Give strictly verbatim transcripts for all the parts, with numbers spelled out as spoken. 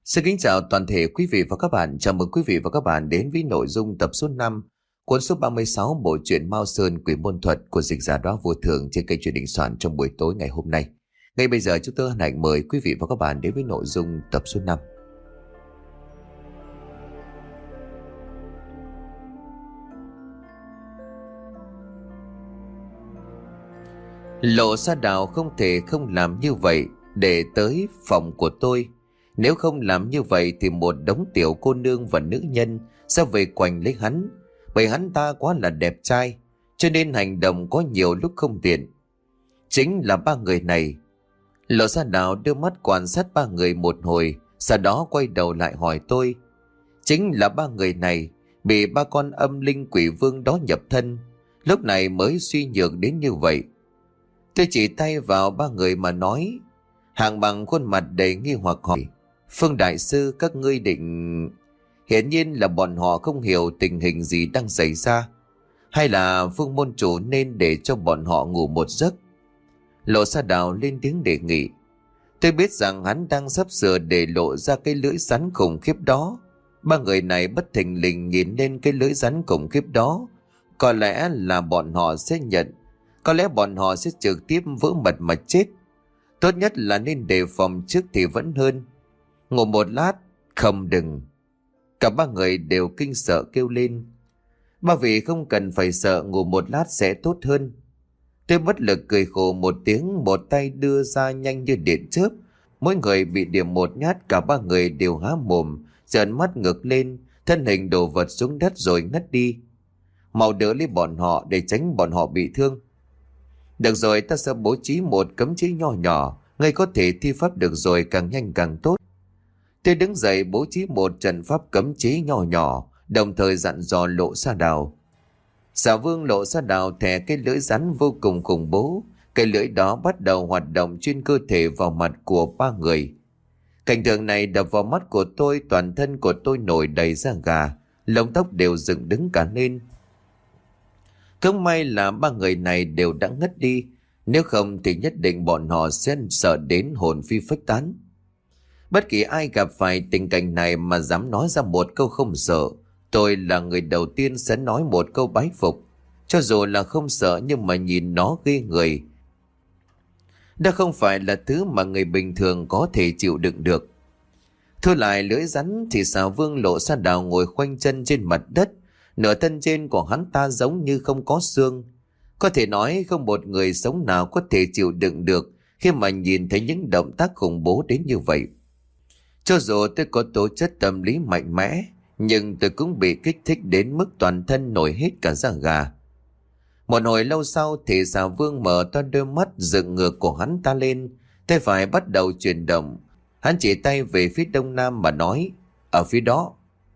Xin kính chào toàn thể quý vị và các bạn. Chào mừng quý vị và các bạn đến với nội dung tập số năm, cuốn số ba mươi sáu bộ truyện Mao Sơn Quỷ Môn Thuật của dịch giả Đóa Vô Thường trên kênh Truyện Đình Soạn trong buổi tối ngày hôm nay. Ngay bây giờ chúng tôi hân hạnh mời quý vị và các bạn đến với nội dung tập số năm. Lộ Sa Đào không thể không làm như vậy để tới phòng của tôi. Nếu không làm như vậy thì một đống tiểu cô nương và nữ nhân sẽ về quanh lấy hắn, bởi hắn ta quá là đẹp trai, cho nên hành động có nhiều lúc không tiện. Chính là ba người này. Lộ Sa Đào đưa mắt quan sát ba người một hồi, sau đó quay đầu lại hỏi tôi. Chính là ba người này bị ba con âm linh quỷ vương đó nhập thân, lúc này mới suy nhược đến như vậy. Tôi chỉ tay vào ba người mà nói. Hạng Bằng khuôn mặt đầy nghi hoặc hỏi: Phương đại sư, các ngươi định... Hiển nhiên là bọn họ không hiểu tình hình gì đang xảy ra, hay là Phương môn chủ nên để cho bọn họ ngủ một giấc? Lộ Sa Đào lên tiếng đề nghị. Tôi biết rằng hắn đang sắp sửa để lộ ra cái lưỡi rắn khủng khiếp đó. Ba người này bất thình lình nhìn lên cái lưỡi rắn khủng khiếp đó, có lẽ là bọn họ sẽ nhận, có lẽ bọn họ sẽ trực tiếp vỡ mật mà chết. Tốt nhất là nên đề phòng trước thì vẫn hơn. Ngủ một lát. Không, đừng. Cả ba người đều kinh sợ kêu lên. Ba vị không cần phải sợ, ngủ một lát sẽ tốt hơn. Tôi bất lực cười khổ một tiếng, một tay đưa ra nhanh như điện chớp. Mỗi người bị điểm một nhát, cả ba người đều há mồm, trợn mắt ngược lên, thân hình đổ vật xuống đất rồi ngất đi. Mau đỡ lấy bọn họ để tránh bọn họ bị thương. Được rồi, ta sẽ bố trí một cấm chế nho nhỏ, ngươi có thể thi pháp được rồi, càng nhanh càng tốt. Tôi đứng dậy bố trí một trận pháp cấm chế nho nhỏ, đồng thời dặn dò Lộ Sa Đào. Xà Vương Lộ Sa Đào thè cái lưỡi rắn vô cùng khủng bố. Cái lưỡi đó bắt đầu hoạt động trên cơ thể vào mặt của ba người. Cảnh tượng này đập vào mắt của tôi, toàn thân của tôi nổi đầy da gà, lông tóc đều dựng đứng cả lên. Không may là ba người này đều đã ngất đi, nếu không thì nhất định bọn họ sẽ sợ đến hồn phi phách tán. Bất kỳ ai gặp phải tình cảnh này mà dám nói ra một câu không sợ, tôi là người đầu tiên sẽ nói một câu bái phục. Cho dù là không sợ nhưng mà nhìn nó ghê người. Đó không phải là thứ mà người bình thường có thể chịu đựng được. Thu lại lưỡi rắn thì Xà Vương Lộ Sa Đào ngồi khoanh chân trên mặt đất. Nửa thân trên của hắn ta giống như không có xương. Có thể nói không một người sống nào có thể chịu đựng được khi mà nhìn thấy những động tác khủng bố đến như vậy. Cho dù tôi có tố chất tâm lý mạnh mẽ, nhưng tôi cũng bị kích thích đến mức toàn thân nổi hết cả da gà. Một hồi lâu sau thì Xà Vương mở to đôi mắt dựng ngược của hắn ta lên, tay phải bắt đầu chuyển động. Hắn chỉ tay về phía đông nam mà nói: Ở phía đó.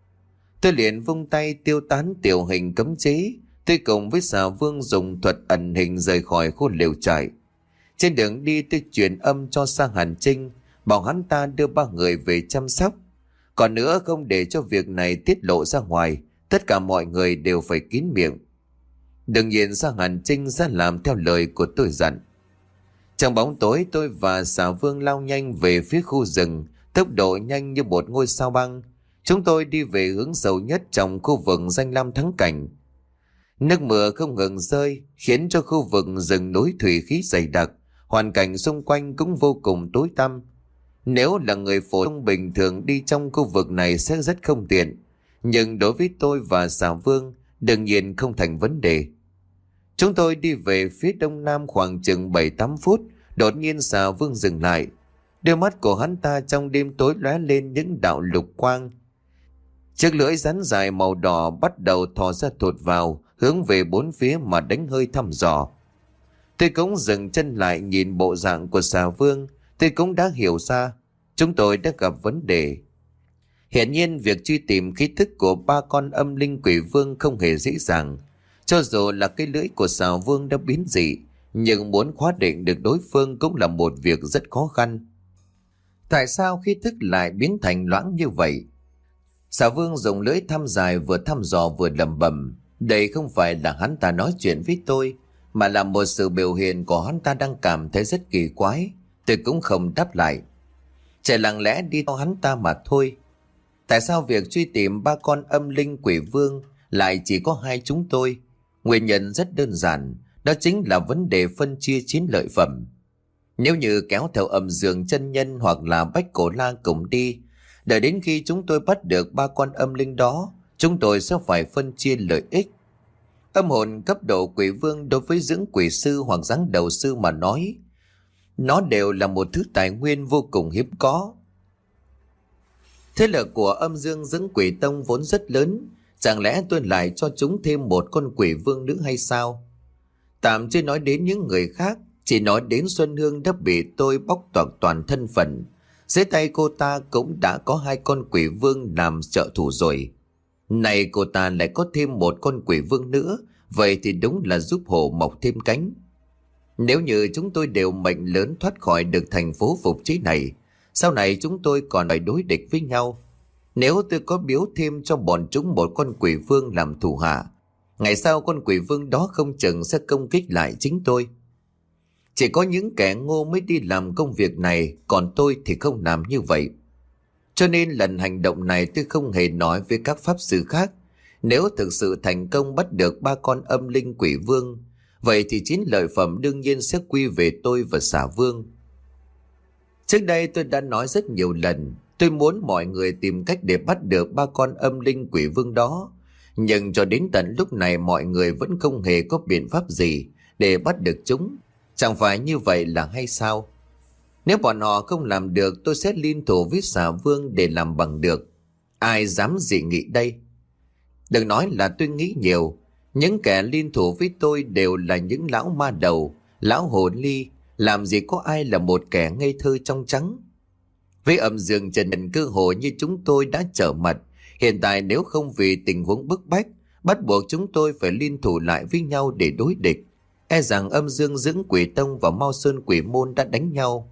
Tôi liền vung tay tiêu tán tiểu hình cấm chế. Tôi cùng với Xà Vương dùng thuật ẩn hình rời khỏi khu lều trại. Trên đường đi tôi truyền âm cho Sang Hàn Trinh, bảo hắn ta đưa ba người về chăm sóc. Còn nữa, không để cho việc này tiết lộ ra ngoài, tất cả mọi người đều phải kín miệng. Đừng nhìn Sang Hàn Trinh ra làm theo lời của tôi dặn. Trong bóng tối, tôi và Xà Vương lao nhanh về phía khu rừng, tốc độ nhanh như một ngôi sao băng. Chúng tôi đi về hướng sâu nhất trong khu vực danh lam thắng cảnh. Nước mưa không ngừng rơi, khiến cho khu vực rừng núi thủy khí dày đặc, hoàn cảnh xung quanh cũng vô cùng tối tăm. Nếu là người phổ thông bình thường đi trong khu vực này sẽ rất không tiện, nhưng đối với tôi và Xà Vương đương nhiên không thành vấn đề. Chúng tôi đi về phía đông nam khoảng chừng bảy tám phút, đột nhiên Xà Vương dừng lại. Đôi mắt của hắn ta trong đêm tối lóe lên những đạo lục quang. Chiếc lưỡi rắn dài màu đỏ bắt đầu thò ra thụt vào, hướng về bốn phía mà đánh hơi thăm dò. Tôi cũng dừng chân lại nhìn bộ dạng của Xà Vương. Tôi cũng đã hiểu ra chúng tôi đã gặp vấn đề. Hiển nhiên việc truy tìm khí thức của ba con âm linh quỷ vương không hề dễ dàng. Cho dù là cái lưỡi của Xà Vương đã biến dị, nhưng muốn khóa định được đối phương cũng là một việc rất khó khăn. Tại sao khí thức lại biến thành loãng như vậy? Xà Vương dùng lưỡi thăm dài vừa thăm dò vừa lẩm bẩm. Đây không phải là hắn ta nói chuyện với tôi, mà là một sự biểu hiện của hắn ta đang cảm thấy rất kỳ quái. Tôi cũng không đáp lại. Chỉ lặng lẽ đi theo hắn ta mà thôi. Tại sao việc truy tìm ba con âm linh quỷ vương lại chỉ có hai chúng tôi? Nguyên nhân rất đơn giản, đó chính là vấn đề phân chia chiến lợi phẩm. Nếu như kéo theo âm dương chân nhân hoặc là Bách Cổ La cùng đi, đợi đến khi chúng tôi bắt được ba con âm linh đó, chúng tôi sẽ phải phân chia lợi ích. Âm hồn cấp độ quỷ vương đối với dưỡng quỷ sư hoặc giáng đầu sư mà nói, nó đều là một thứ tài nguyên vô cùng hiếm có. Thế lực của âm dương dưỡng quỷ tông vốn rất lớn, chẳng lẽ tôi lại cho chúng thêm một con quỷ vương nữa hay sao? Tạm chưa nói đến những người khác, chỉ nói đến Xuân Hương đã bị tôi bóc toạc toàn thân phận. Dưới tay cô ta cũng đã có hai con quỷ vương làm trợ thủ rồi. Này cô ta lại có thêm một con quỷ vương nữa, vậy thì đúng là giúp hổ mọc thêm cánh. Nếu như chúng tôi đều mệnh lớn thoát khỏi được thành phố phục chế này, sau này chúng tôi còn phải đối địch với nhau. Nếu tôi có biếu thêm cho bọn chúng một con quỷ vương làm thủ hạ, ngày sau con quỷ vương đó không chừng sẽ công kích lại chính tôi. Chỉ có những kẻ ngô mới đi làm công việc này, còn tôi thì không làm như vậy. Cho nên lần hành động này tôi không hề nói với các pháp sư khác. Nếu thực sự thành công bắt được ba con âm linh quỷ vương, vậy thì chiến lợi phẩm đương nhiên sẽ quy về tôi và Xà Vương. Trước đây tôi đã nói rất nhiều lần, tôi muốn mọi người tìm cách để bắt được ba con âm linh quỷ vương đó. Nhưng cho đến tận lúc này mọi người vẫn không hề có biện pháp gì để bắt được chúng. Chẳng phải như vậy là hay sao? Nếu bọn họ không làm được, tôi sẽ liên thủ với Xà Vương để làm bằng được. Ai dám dị nghị đây? Đừng nói là tôi nghĩ nhiều. Những kẻ liên thủ với tôi đều là những lão ma đầu, lão hồ ly. Làm gì có ai là một kẻ ngây thơ trong trắng. Với âm dương trần nhân cơ hội như chúng tôi đã trở mặt, hiện tại nếu không vì tình huống bức bách, bắt buộc chúng tôi phải liên thủ lại với nhau để đối địch, e rằng âm dương dưỡng quỷ tông và Mao Sơn quỷ môn đã đánh nhau.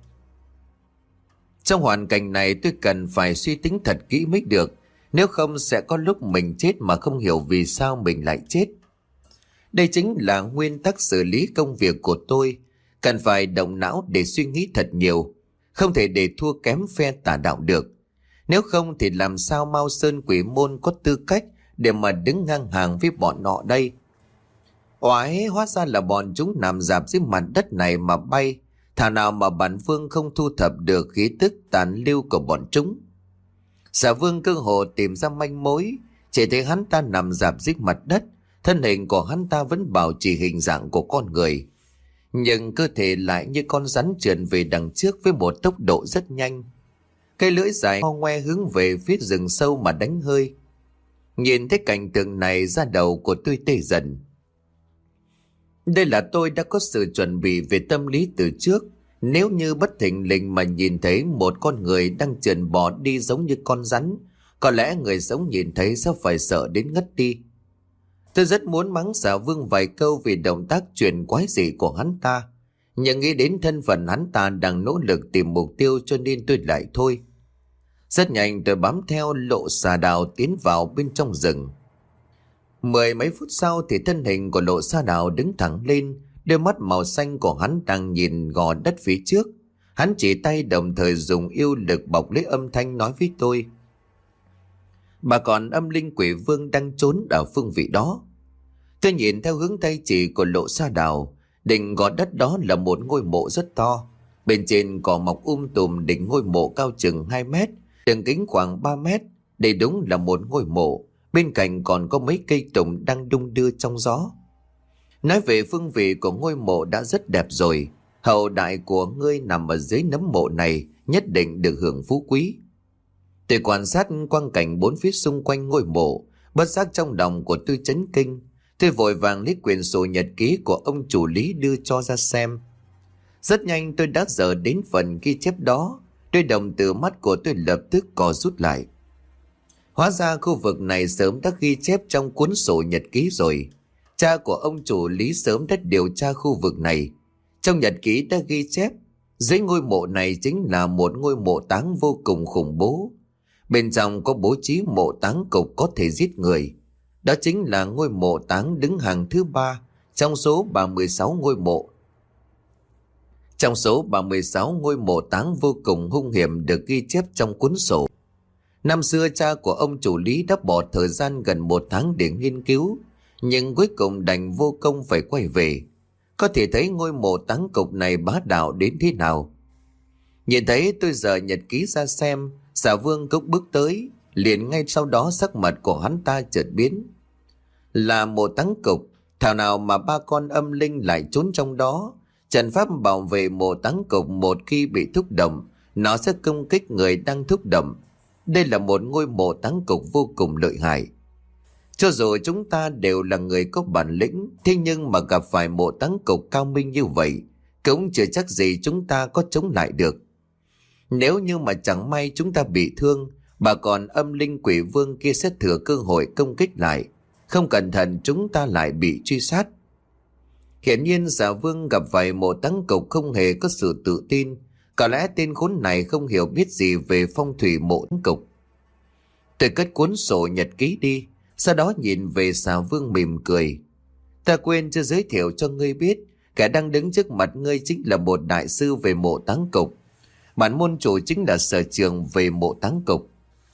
Trong hoàn cảnh này tôi cần phải suy tính thật kỹ mới được, nếu không sẽ có lúc mình chết mà không hiểu vì sao mình lại chết. Đây chính là nguyên tắc xử lý công việc của tôi, cần phải động não để suy nghĩ thật nhiều, không thể để thua kém phe tà đạo được. Nếu không thì làm sao Mao Sơn quỷ môn có tư cách để mà đứng ngang hàng với bọn nọ đây? Oái, hóa ra là bọn chúng nằm rạp dưới mặt đất này mà bay. Thà nào mà bản vương không thu thập được khí tức tàn lưu của bọn chúng. Xà Vương cơ hồ tìm ra manh mối, chỉ thấy hắn ta nằm rạp dưới mặt đất, thân hình của hắn ta vẫn bảo trì hình dạng của con người, nhưng cơ thể lại như con rắn trườn về đằng trước với một tốc độ rất nhanh. Cây lưỡi dài ho ngoe hướng về phía rừng sâu mà đánh hơi. Nhìn thấy cảnh tượng này, da đầu của tôi tê dần. Đây là tôi đã có sự chuẩn bị về tâm lý từ trước. Nếu như bất thình lình mà nhìn thấy một con người đang trườn bò đi giống như con rắn, có lẽ người sống nhìn thấy sẽ phải sợ đến ngất đi. Tôi rất muốn mắng Xà Vương vài câu vì động tác truyền quái dị của hắn ta, nhưng nghĩ đến thân phận hắn ta đang nỗ lực tìm mục tiêu cho nên tôi lại thôi. Rất nhanh tôi bám theo lộ xà đào tiến vào bên trong rừng. Mười mấy phút sau thì thân hình của lộ xà đào đứng thẳng lên, đôi mắt màu xanh của hắn đang nhìn gò đất phía trước. Hắn chỉ tay đồng thời dùng yêu lực bọc lấy âm thanh nói với tôi: bà còn âm linh quỷ vương đang trốn ở phương vị đó. Tôi nhìn theo hướng tay chỉ của lộ sa đào, đỉnh gò đất đó là một ngôi mộ rất to. Bên trên cỏ mọc um tùm, đỉnh ngôi mộ cao chừng hai mét, đường kính khoảng ba mét. Đây đúng là một ngôi mộ, bên cạnh còn có mấy cây tùng đang đung đưa trong gió. Nói về phương vị của ngôi mộ đã rất đẹp rồi, hậu đại của ngươi nằm ở dưới nấm mộ này nhất định được hưởng phú quý. Tôi quan sát quang cảnh bốn phía xung quanh ngôi mộ, bất giác trong lòng của tôi chấn kinh. Tôi vội vàng lấy quyển sổ nhật ký của ông chủ Lý đưa cho ra xem. Rất nhanh tôi đã dở đến phần ghi chép đó, đôi đồng từ mắt của tôi lập tức co rút lại. Hóa ra khu vực này sớm đã ghi chép trong cuốn sổ nhật ký rồi. Cha của ông chủ Lý sớm đã điều tra khu vực này. Trong nhật ký đã ghi chép, dưới ngôi mộ này chính là một ngôi mộ táng vô cùng khủng bố. Bên trong có bố trí mộ táng cục có thể giết người. Đó chính là ngôi mộ táng đứng hàng thứ ba trong số ba mươi sáu ngôi mộ. Trong số ba mươi sáu ngôi mộ táng vô cùng hung hiểm được ghi chép trong cuốn sổ, năm xưa cha của ông chủ Lý đã bỏ thời gian gần một tháng để nghiên cứu, nhưng cuối cùng đành vô công phải quay về. Có thể thấy ngôi mộ táng cục này bá đạo đến thế nào. Nhìn thấy tôi dở nhật ký ra xem, Xà Vương cũng bước tới, liền ngay sau đó sắc mặt của hắn ta chợt biến. Là mộ táng cục, thảo nào mà ba con âm linh lại trốn trong đó. Trận pháp bảo vệ mộ táng cục một khi bị thúc động, nó sẽ công kích người đang thúc động. Đây là một ngôi mộ táng cục vô cùng lợi hại. Cho dù chúng ta đều là người có bản lĩnh, thế nhưng mà gặp phải mộ táng cục cao minh như vậy, cũng chưa chắc gì chúng ta có chống lại được. Nếu như mà chẳng may chúng ta bị thương, bà còn âm linh quỷ vương kia sẽ thừa cơ hội công kích lại. Không cẩn thận chúng ta lại bị truy sát. Hiển nhiên Xà Vương gặp phải mộ táng cục không hề có sự tự tin. Có lẽ tên khốn này không hiểu biết gì về phong thủy mộ táng cục. Tôi cất cuốn sổ nhật ký đi, sau đó nhìn về Xà Vương mỉm cười. Ta quên chưa giới thiệu cho ngươi biết, kẻ đang đứng trước mặt ngươi chính là một đại sư về mộ táng cục. Bản môn chủ chính là sở trường về mộ táng cục.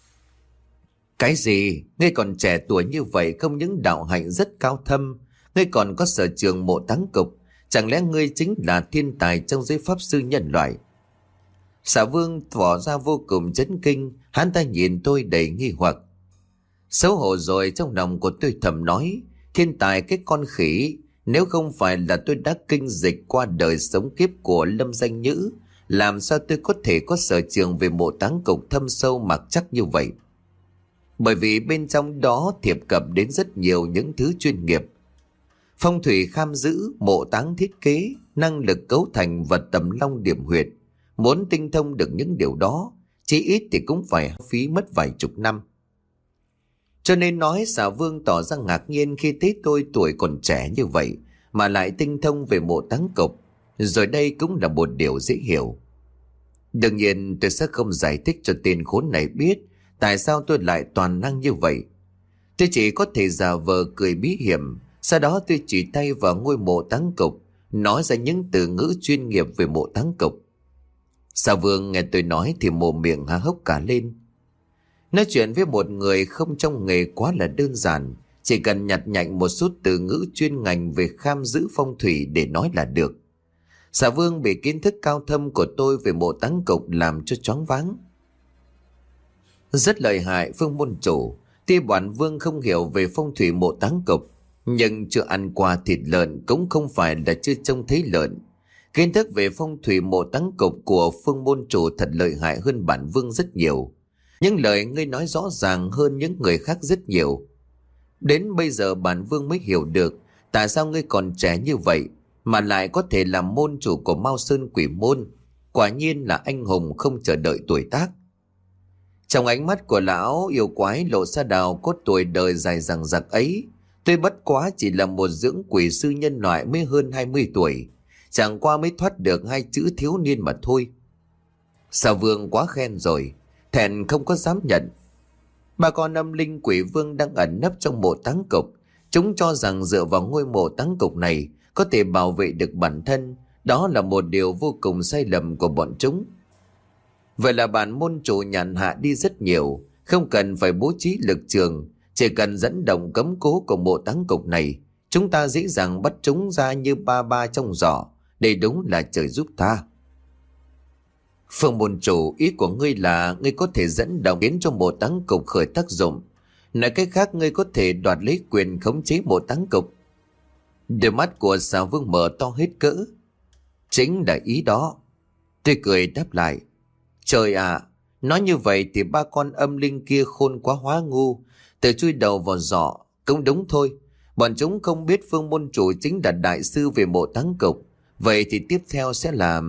Cái gì? Ngươi còn trẻ tuổi như vậy, không những đạo hạnh rất cao thâm, ngươi còn có sở trường mộ táng cục. Chẳng lẽ ngươi chính là thiên tài trong giới pháp sư nhân loại? Xà Vương tỏ ra vô cùng chấn kinh, hắn ta nhìn tôi đầy nghi hoặc. Xấu hổ rồi, trong lòng của tôi thầm nói, thiên tài cái con khỉ, nếu không phải là tôi đã kinh dịch qua đời sống kiếp của Lâm Danh Nhữ, làm sao tôi có thể có sở trường về mộ táng cục thâm sâu mặc chắc như vậy? Bởi vì bên trong đó thiệp cập đến rất nhiều những thứ chuyên nghiệp. Phong thủy kham giữ, mộ táng thiết kế, năng lực cấu thành vật tầm long điểm huyệt. Muốn tinh thông được những điều đó, chỉ ít thì cũng phải phí mất vài chục năm. Cho nên nói Xà Vương tỏ ra ngạc nhiên khi thấy tôi tuổi còn trẻ như vậy mà lại tinh thông về mộ táng cục. Rồi đây cũng là một điều dễ hiểu. Đương nhiên tôi sẽ không giải thích cho tên khốn này biết tại sao tôi lại toàn năng như vậy. Tôi chỉ có thể giả vờ cười bí hiểm, sau đó tôi chỉ tay vào ngôi mộ táng cục, nói ra những từ ngữ chuyên nghiệp về mộ táng cục. Xà Vương nghe tôi nói thì mồm miệng há hốc cả lên. Nói chuyện với một người không trong nghề quá là đơn giản, chỉ cần nhặt nhạnh một số từ ngữ chuyên ngành về kham giữ phong thủy để nói là được. Xà Vương bị kiến thức cao thâm của tôi về mộ táng cục làm cho choáng váng. Rất lợi hại Phương môn chủ, tuy bản Vương không hiểu về phong thủy mộ táng cục, nhưng chưa ăn qua thịt lợn cũng không phải là chưa trông thấy lợn. Kiến thức về phong thủy mộ táng cục của Phương môn chủ thật lợi hại hơn bản Vương rất nhiều. Những lời ngươi nói rõ ràng hơn những người khác rất nhiều. Đến bây giờ bản Vương mới hiểu được tại sao ngươi còn trẻ như vậy mà lại có thể làm môn chủ của Mao Sơn Quỷ Môn. Quả nhiên là anh hùng không chờ đợi tuổi tác. Trong ánh mắt của lão yêu quái lộ ra đào cốt tuổi đời dài dằng dặc ấy. Tôi bất quá chỉ là một dưỡng quỷ sư nhân loại mới hơn hai mươi tuổi, chẳng qua mới thoát được hai chữ thiếu niên mà thôi. Xà Vương quá khen rồi, thẹn không có dám nhận. Bà con âm linh quỷ vương đang ẩn nấp trong mộ táng cục, chúng cho rằng dựa vào ngôi mộ táng cục này có thể bảo vệ được bản thân. Đó là một điều vô cùng sai lầm của bọn chúng. Vậy là bản môn chủ nhàn hạ đi rất nhiều, không cần phải bố trí lực trường, chỉ cần dẫn động cấm cố của mộ táng cục này, chúng ta dễ dàng bắt chúng ra như ba ba trong giỏ. Đây đúng là trời giúp ta. Phương môn chủ, ý của ngươi là ngươi có thể dẫn động khiến cho mộ táng cục khởi tác dụng. Nói cách khác, ngươi có thể đoạt lấy quyền khống chế mộ táng cục. Đôi mắt của Xà Vương mở to hết cỡ. Chính là ý đó. Tôi cười đáp lại. Trời ạ, à, nói như vậy thì ba con âm linh kia khôn quá hóa ngu, tự chui đầu vào giỏ. Cũng đúng thôi, bọn chúng không biết Phương môn chủ chính là đại sư về mộ táng cục. Vậy thì tiếp theo sẽ là...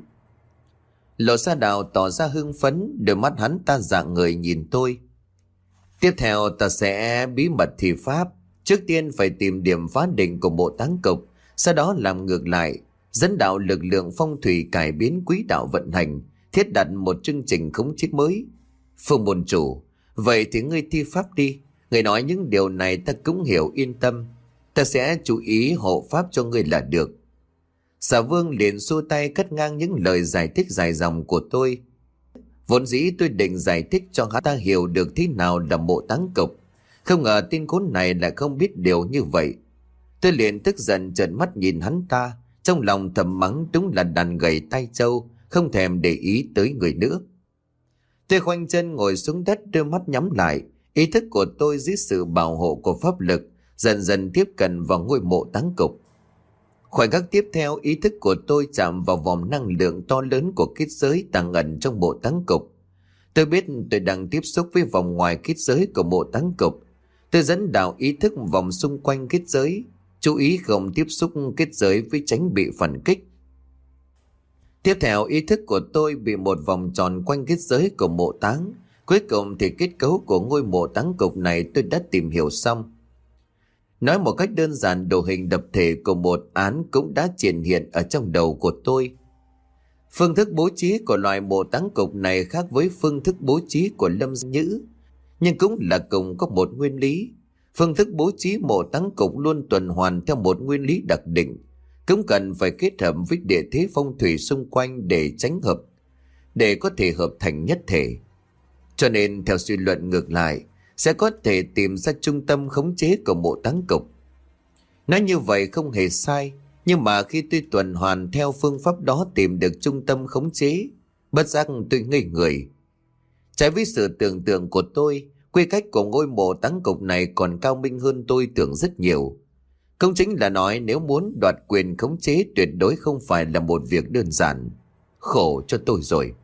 Lộ Sa Đào tỏ ra hưng phấn, đôi mắt hắn ta dạng người nhìn tôi. Tiếp theo ta sẽ bí mật thi pháp. Trước tiên phải tìm điểm phá định của mộ táng cục, sau đó làm ngược lại, dẫn đạo lực lượng phong thủy cải biến quỹ đạo vận hành, thiết đặt một chương trình khống chế mới. Phương môn chủ, vậy thì ngươi thi pháp đi. Ngươi nói những điều này ta cũng hiểu, yên tâm. Ta sẽ chú ý hộ pháp cho ngươi là được. Xà Vương liền xua tay cắt ngang những lời giải thích dài dòng của tôi. Vốn dĩ tôi định giải thích cho hắn ta hiểu được thế nào là mộ táng cục, không ngờ tên khốn này lại không biết điều như vậy. Tôi liền tức giận trợn mắt nhìn hắn ta, trong lòng thầm mắng đúng là đàn gầy tay trâu, không thèm để ý tới người nữa. Tôi khoanh chân ngồi xuống đất, đôi mắt nhắm lại. Ý thức của tôi dưới sự bảo hộ của pháp lực dần dần tiếp cận vào ngôi mộ táng cục. Khoảnh khắc tiếp theo, ý thức của tôi chạm vào vòng năng lượng to lớn của kết giới tàng ẩn trong mộ táng cục. Tôi biết tôi đang tiếp xúc với vòng ngoài kết giới của mộ táng cục. Tôi dẫn đạo ý thức vòng xung quanh kết giới, chú ý không tiếp xúc kết giới với tránh bị phản kích. Tiếp theo, ý thức của tôi bị một vòng tròn quanh kết giới của mộ táng. Cuối cùng thì kết cấu của ngôi mộ táng cục này tôi đã tìm hiểu xong. Nói một cách đơn giản, đồ hình đập thể của một án cũng đã triển hiện ở trong đầu của tôi. Phương thức bố trí của loại mộ táng cục này khác với phương thức bố trí của Lâm Nhữ, nhưng cũng là cùng có một nguyên lý. Phương thức bố trí mộ táng cục luôn tuần hoàn theo một nguyên lý đặc định, cũng cần phải kết hợp với địa thế phong thủy xung quanh để tránh hợp, để có thể hợp thành nhất thể. Cho nên theo suy luận ngược lại, sẽ có thể tìm ra trung tâm khống chế của mộ táng cục. Nói như vậy không hề sai, nhưng mà khi tôi tuần hoàn theo phương pháp đó tìm được trung tâm khống chế, bất giác tôi ngây người. Trái với sự tưởng tượng của tôi, quy cách của ngôi mộ táng cục này còn cao minh hơn tôi tưởng rất nhiều. Cũng chính là nói nếu muốn đoạt quyền khống chế tuyệt đối không phải là một việc đơn giản. Khổ cho tôi rồi.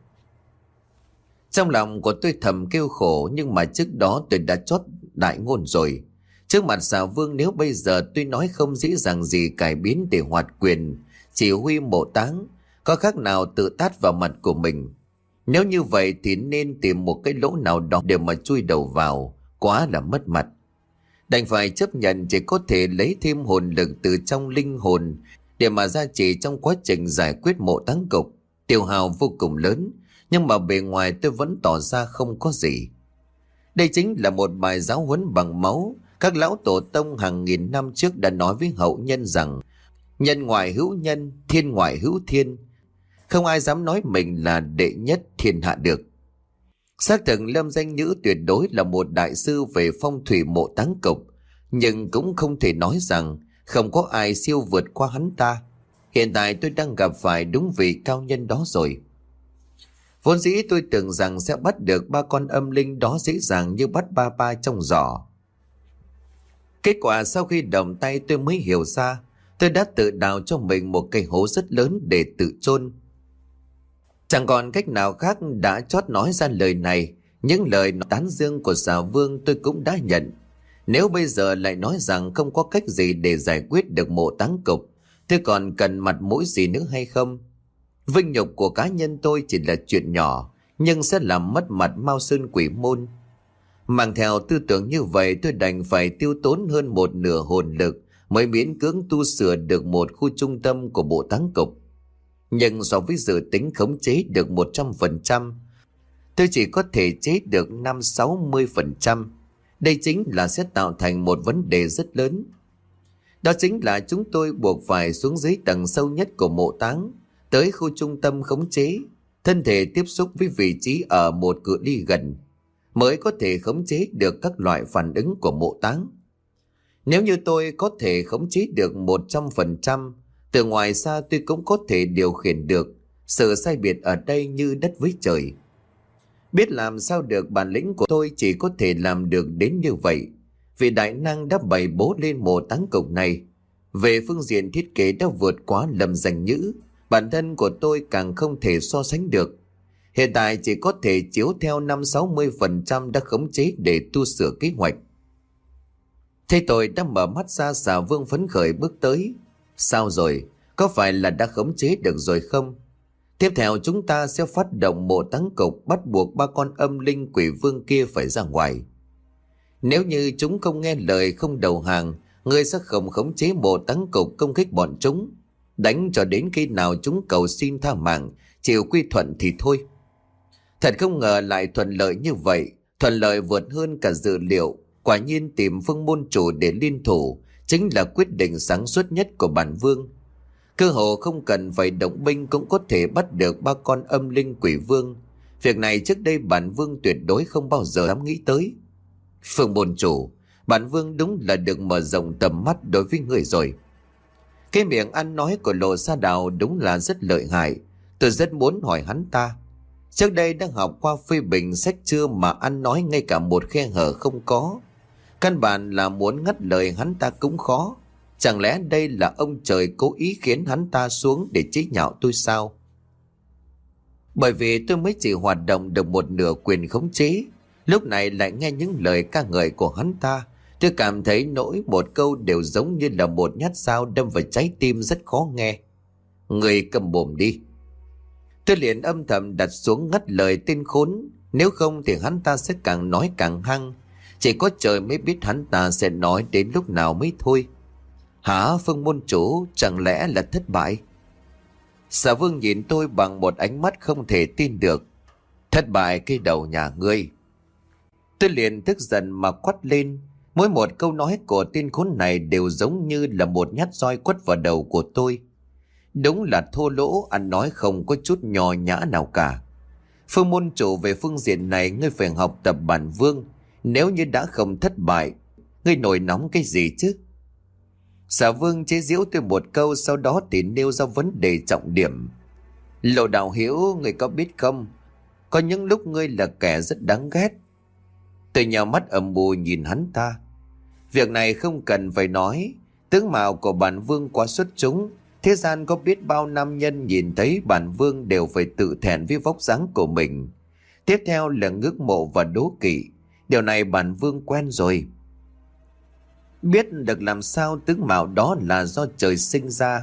Trong lòng của tôi thầm kêu khổ, nhưng mà trước đó tôi đã chót đại ngôn rồi. Trước mặt Xà Vương, nếu bây giờ tôi nói không dễ dàng gì cải biến để hoạt quyền chỉ huy mộ táng, có khác nào tự tát vào mặt của mình. Nếu như vậy thì nên tìm một cái lỗ nào đó để mà chui đầu vào, quá là mất mặt. Đành phải chấp nhận chỉ có thể lấy thêm hồn lực từ trong linh hồn để mà gia trì trong quá trình giải quyết mộ táng cục. Tiêu hao vô cùng lớn, nhưng mà bề ngoài tôi vẫn tỏ ra không có gì. Đây chính là một bài giáo huấn bằng máu. Các lão tổ tông hàng nghìn năm trước đã nói với hậu nhân rằng nhân ngoại hữu nhân, thiên ngoại hữu thiên. Không ai dám nói mình là đệ nhất thiên hạ được. Xác thực Lâm Danh Nhữ tuyệt đối là một đại sư về phong thủy mộ táng cục, nhưng cũng không thể nói rằng không có ai siêu vượt qua hắn ta. Hiện tại tôi đang gặp phải đúng vị cao nhân đó rồi. Vốn dĩ tôi tưởng rằng sẽ bắt được ba con âm linh đó dễ dàng như bắt ba ba trong giỏ. Kết quả sau khi động tay tôi mới hiểu ra tôi đã tự đào cho mình một cái hố rất lớn để tự chôn. Chẳng còn cách nào khác, đã chót nói ra lời này. Những lời tán dương của Xà Vương tôi cũng đã nhận. Nếu bây giờ lại nói rằng không có cách gì để giải quyết được mộ táng cục, tôi còn cần mặt mũi gì nữa hay không? Vinh nhục của cá nhân tôi chỉ là chuyện nhỏ, nhưng sẽ làm mất mặt Mao Sơn Quỷ Môn. Mang theo tư tưởng như vậy, tôi đành phải tiêu tốn hơn một nửa hồn lực mới miễn cưỡng tu sửa được một khu trung tâm của bộ táng cục. Nhưng so với dự tính khống chế được một trăm phần trăm, tôi chỉ có thể chế được năm sáu mươi phần trăm. Đây chính là sẽ tạo thành một vấn đề rất lớn. Đó chính là chúng tôi buộc phải xuống dưới tầng sâu nhất của mộ táng, tới khu trung tâm khống chế, thân thể tiếp xúc với vị trí ở một cự ly gần, mới có thể khống chế được các loại phản ứng của mộ táng. Nếu như tôi có thể khống chế được một trăm phần trăm, từ ngoài xa tôi cũng có thể điều khiển được. Sự sai biệt ở đây như đất với trời. Biết làm sao được, bản lĩnh của tôi chỉ có thể làm được đến như vậy. Vì đại năng đã bày bố lên mộ táng cục này. Về phương diện thiết kế đã vượt quá Lâm Danh Nhữ, bản thân của tôi càng không thể so sánh được. Hiện tại chỉ có thể chiếu theo năm sáu mươi phần trăm đã khống chế để tu sửa kế hoạch. Thế tôi đã mở mắt ra, Xà Vương phấn khởi bước tới. Sao rồi? Có phải là đã khống chế được rồi không? Tiếp theo chúng ta sẽ phát động mộ táng cục, bắt buộc ba con âm linh quỷ vương kia phải ra ngoài. Nếu như chúng không nghe lời, không đầu hàng, ngươi sẽ không khống chế mộ táng cục công kích bọn chúng, đánh cho đến khi nào chúng cầu xin tha mạng, chịu quy thuận thì thôi. Thật không ngờ lại thuận lợi như vậy, thuận lợi vượt hơn cả dự liệu. Quả nhiên tìm Phương môn chủ để liên thủ chính là quyết định sáng suốt nhất của bản vương. Cơ hồ không cần phải động binh cũng có thể bắt được ba con âm linh quỷ vương. Việc này trước đây bản vương tuyệt đối không bao giờ dám nghĩ tới. Phương môn chủ, bản vương đúng là được mở rộng tầm mắt đối với người rồi. Cái miệng ăn nói của Lộ Sa Đào đúng là rất lợi hại. Tôi rất muốn hỏi hắn ta. Trước đây đang học qua phê bình sách chưa mà ăn nói ngay cả một khe hở không có. Căn bản là muốn ngắt lời hắn ta cũng khó. Chẳng lẽ đây là ông trời cố ý khiến hắn ta xuống để chế nhạo tôi sao? Bởi vì tôi mới chỉ hoạt động được một nửa quyền khống chế, lúc này lại nghe những lời ca ngợi của hắn ta. Tôi cảm thấy mỗi một câu đều giống như là một nhát dao đâm vào trái tim, rất khó nghe. Người cầm mồm đi. Tôi liền âm thầm đặt xuống ngắt lời tên khốn. Nếu không thì hắn ta sẽ càng nói càng hăng. Chỉ có trời mới biết hắn ta sẽ nói đến lúc nào mới thôi. Hả Phương môn chủ, chẳng lẽ là thất bại? Sở Vương nhìn tôi bằng một ánh mắt không thể tin được. Thất bại cái đầu nhà ngươi. Tôi liền tức giận mà quát lên. Mỗi một câu nói của tên khốn này đều giống như là một nhát roi quất vào đầu của tôi. Đúng là thô lỗ, ăn nói không có chút nho nhã nào cả. Phương môn chủ, về phương diện này ngươi phải học tập bản vương. Nếu như đã không thất bại, ngươi nổi nóng cái gì chứ? Sở Vương chế giễu tôi một câu, sau đó thì nêu ra vấn đề trọng điểm. Lộ Đạo Hiếu, ngươi có biết không, có những lúc ngươi là kẻ rất đáng ghét. Tôi nhào mắt âm u nhìn hắn ta. Việc này không cần phải nói, tướng mạo của bản vương quá xuất chúng. Thế gian có biết bao nam nhân nhìn thấy bản vương đều phải tự thẹn với vóc dáng của mình. Tiếp theo là ngưỡng mộ và đố kỵ. Điều này bản vương quen rồi. Biết được làm sao tướng mạo đó là do trời sinh ra.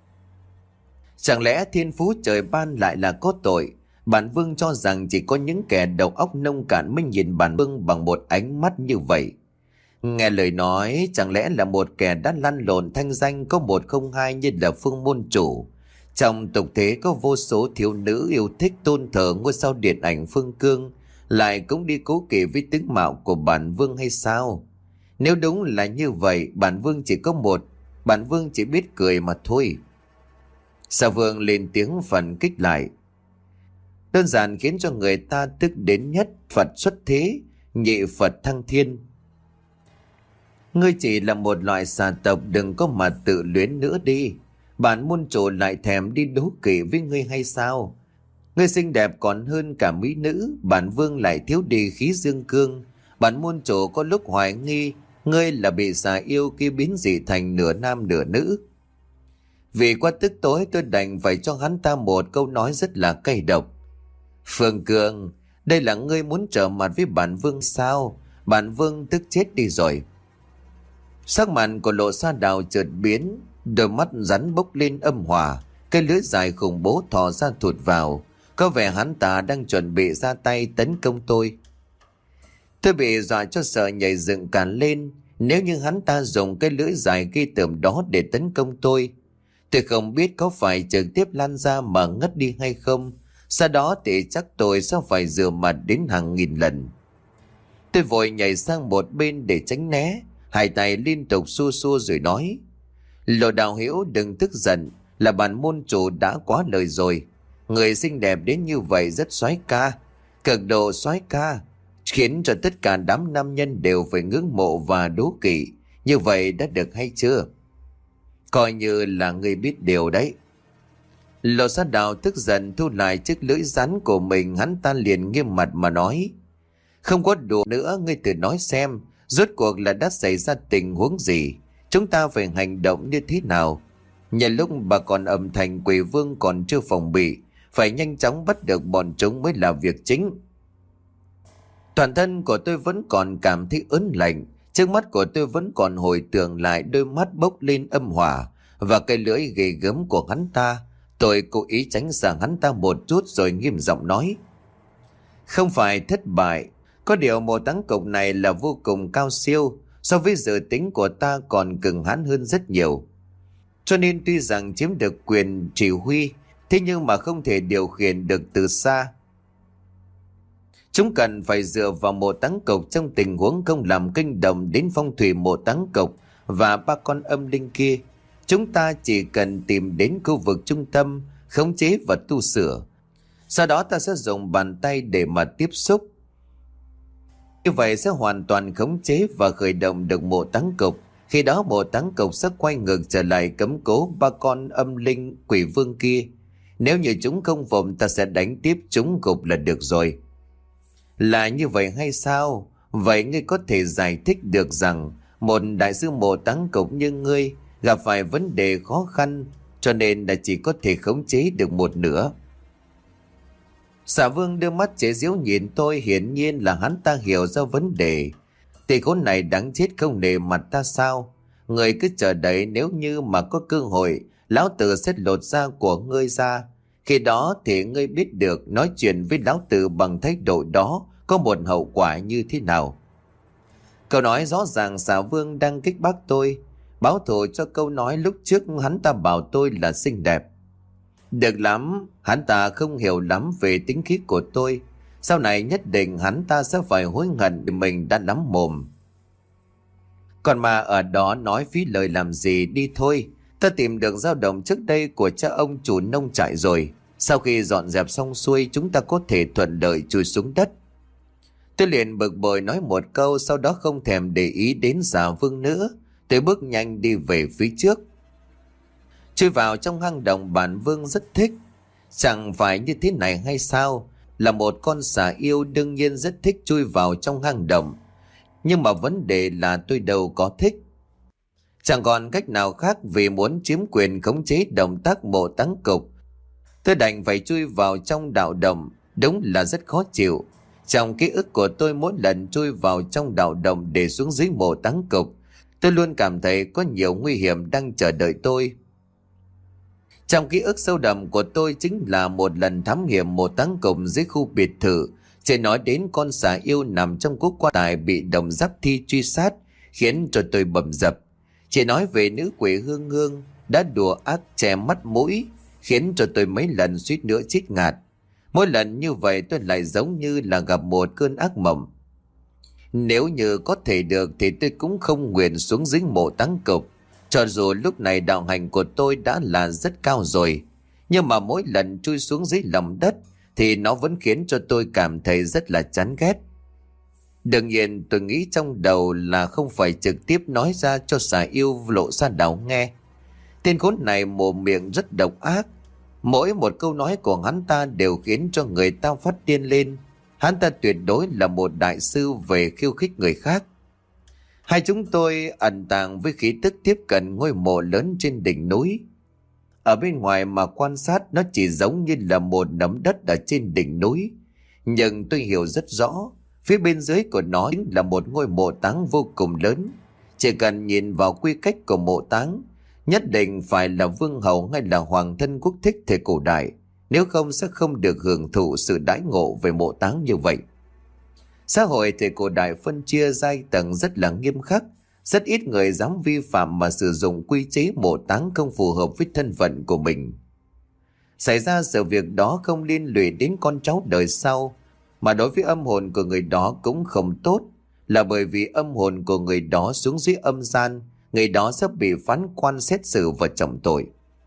Chẳng lẽ thiên phú trời ban lại là có tội? Bản vương cho rằng chỉ có những kẻ đầu óc nông cạn mới nhìn bản vương bằng một ánh mắt như vậy. Nghe lời nói, chẳng lẽ là một kẻ đã lăn lộn thanh danh có một không hai như là Phương môn chủ. Trong tục thế có vô số thiếu nữ yêu thích tôn thờ ngôi sao điện ảnh Phương Cương, lại cũng đi cố kỵ với tướng mạo của bản vương hay sao? Nếu đúng là như vậy, bản vương chỉ có một, bản vương chỉ biết cười mà thôi. Sở Vương lên tiếng phản kích lại. Đơn giản khiến cho người ta tức đến nhất, Phật xuất thế, nhị Phật thăng thiên. Ngươi chỉ là một loại xà tộc, đừng có mà tự luyến nữa đi. Bản môn chủ lại thèm đi đố kỵ với ngươi hay sao? Ngươi xinh đẹp còn hơn cả mỹ nữ, bản vương lại thiếu đi khí dương cương. Bản môn chủ có lúc hoài nghi ngươi là bị xà yêu kia biến dị thành nửa nam nửa nữ. Vì quá tức tối, tôi đành phải cho hắn ta một câu nói rất là cay độc. Phương Cương, đây là ngươi muốn trở mặt với bản vương sao? Bản vương tức chết đi rồi. Sắc mặt của Lộ Sa Đào chợt biến, đôi mắt rắn bốc lên âm hỏa, cái lưỡi dài khủng bố thò ra thụt vào, có vẻ hắn ta đang chuẩn bị ra tay tấn công tôi. Tôi bị dọa cho sợ nhảy dựng cả lên. Nếu như hắn ta dùng cái lưỡi dài ghê tởm đó để tấn công tôi, tôi không biết có phải trực tiếp lan ra mà ngất đi hay không. Sau đó thì chắc tôi sẽ phải rửa mặt đến hàng nghìn lần. Tôi vội nhảy sang một bên để tránh né, hai tay liên tục xua xua rồi nói: Lộ Đạo Hiếu, đừng tức giận, là bản môn chủ đã quá lời rồi. Người xinh đẹp đến như vậy rất soái ca, cực độ soái ca, khiến cho tất cả đám nam nhân đều phải ngưỡng mộ và đố kỵ. Như vậy đã được hay chưa? Coi như là người biết điều đấy. Lộ Sa Đào tức giận thu lại chiếc lưỡi rắn của mình, hắn ta liền nghiêm mặt mà nói: Không có đùa nữa, ngươi thử nói xem, rốt cuộc là đã xảy ra tình huống gì? Chúng ta phải hành động như thế nào? Nhân lúc bà còn âm thành quỷ vương còn chưa phòng bị, phải nhanh chóng bắt được bọn chúng mới là việc chính. Toàn thân của tôi vẫn còn cảm thấy ớn lạnh, trước mắt của tôi vẫn còn hồi tưởng lại đôi mắt bốc lên âm hỏa và cái lưỡi ghê gớm của hắn ta. Tôi cố ý tránh sang hắn ta một chút rồi nghiêm giọng nói: Không phải thất bại, có điều một táng cục này là vô cùng cao siêu, so với dự tính của ta còn cứng hãn hơn rất nhiều. Cho nên tuy rằng chiếm được quyền chỉ huy, thế nhưng mà không thể điều khiển được từ xa. Chúng cần phải dựa vào mộ táng cục trong tình huống không làm kinh động đến phong thủy mộ táng cục và ba con âm linh kia. Chúng ta chỉ cần tìm đến khu vực trung tâm, khống chế và tu sửa. Sau đó ta sẽ dùng bàn tay để mà tiếp xúc. Như vậy sẽ hoàn toàn khống chế và khởi động được mộ táng cục. Khi đó mộ táng cục sẽ quay ngược trở lại cấm cố ba con âm linh quỷ vương kia. Nếu như chúng không vụng, ta sẽ đánh tiếp chúng gục là được rồi. Là như vậy hay sao? Vậy ngươi có thể giải thích được rằng một đại sư mộ táng cục như ngươi gặp phải vấn đề khó khăn, cho nên là chỉ có thể khống chế được một nửa. Xà Vương đưa mắt chế giễu nhìn tôi, hiển nhiên là hắn ta hiểu ra vấn đề. Thì khốn này đáng chết không nể mặt ta sao? Người cứ chờ đấy, nếu như mà có cơ hội, lão tử sẽ lột da của ngươi ra. Khi đó thì ngươi biết được nói chuyện với lão tử bằng thái độ đó có một hậu quả như thế nào. Câu nói rõ ràng Xà Vương đang kích bác tôi, báo thù cho câu nói lúc trước hắn ta bảo tôi là xinh đẹp. Được lắm, hắn ta không hiểu lắm về tính khí của tôi. Sau này nhất định hắn ta sẽ phải hối hận vì mình đã lắm mồm. Còn mà ở đó nói phí lời làm gì, đi thôi. Ta tìm được dao đồng trước đây của cha ông chủ nông trại rồi. Sau khi dọn dẹp xong xuôi, chúng ta có thể thuận lợi chui xuống đất. Tôi liền bực bội nói một câu, sau đó không thèm để ý đến Xà Vương nữa. Tôi bước nhanh đi về phía trước. Chui vào trong hang động, bản Vương rất thích. Chẳng phải như thế này hay sao? Là một con xà yêu đương nhiên rất thích chui vào trong hang động. Nhưng mà vấn đề là tôi đâu có thích. Chẳng còn cách nào khác, vì muốn chiếm quyền khống chế động tác mộ táng cục. Tôi đành phải chui vào trong đạo động. Đúng là rất khó chịu. Trong ký ức của tôi, mỗi lần chui vào trong đạo động để xuống dưới mộ táng cục, tôi luôn cảm thấy có nhiều nguy hiểm đang chờ đợi tôi. Trong ký ức sâu đậm của tôi chính là một lần thám hiểm mộ táng cục dưới khu biệt thự. Chỉ nói đến con xà yêu nằm trong cố quan tài bị đồng giáp thi truy sát khiến cho tôi bầm dập. Chỉ nói về nữ quỷ Hương Hương đã đùa ác che mắt mũi khiến cho tôi mấy lần suýt nữa chết ngạt. Mỗi lần như vậy tôi lại giống như là gặp một cơn ác mộng. Nếu như có thể được thì tôi cũng không nguyện xuống dưới mộ táng cục. Cho dù lúc này đạo hành của tôi đã là rất cao rồi, nhưng mà mỗi lần chui xuống dưới lòng đất thì nó vẫn khiến cho tôi cảm thấy rất là chán ghét. Đương nhiên tôi nghĩ trong đầu là không phải trực tiếp nói ra cho xà yêu lộ ra đảo nghe. Tên khốn này mồm miệng rất độc ác. Mỗi một câu nói của hắn ta đều khiến cho người ta phát điên lên. Hắn ta tuyệt đối là một đại sư về khiêu khích người khác. Hai chúng tôi ẩn tàng với khí tức tiếp cận ngôi mộ lớn trên đỉnh núi. Ở bên ngoài mà quan sát, nó chỉ giống như là một nắm đất ở trên đỉnh núi. Nhưng tôi hiểu rất rõ, phía bên dưới của nó chính là một ngôi mộ táng vô cùng lớn. Chỉ cần nhìn vào quy cách của mộ táng, nhất định phải là vương hầu hay là hoàng thân quốc thích thời cổ đại, nếu không sẽ không được hưởng thụ sự đãi ngộ về mộ táng như vậy. Xã hội thời cổ đại phân chia giai tầng rất là nghiêm khắc, rất ít người dám vi phạm mà sử dụng quy chế mộ táng không phù hợp với thân phận của mình. Xảy ra sự việc đó không liên lụy đến con cháu đời sau, mà đối với âm hồn của người đó cũng không tốt, là bởi vì âm hồn của người đó xuống dưới âm gian, người đó sẽ bị phán quan xét xử và trọng tội.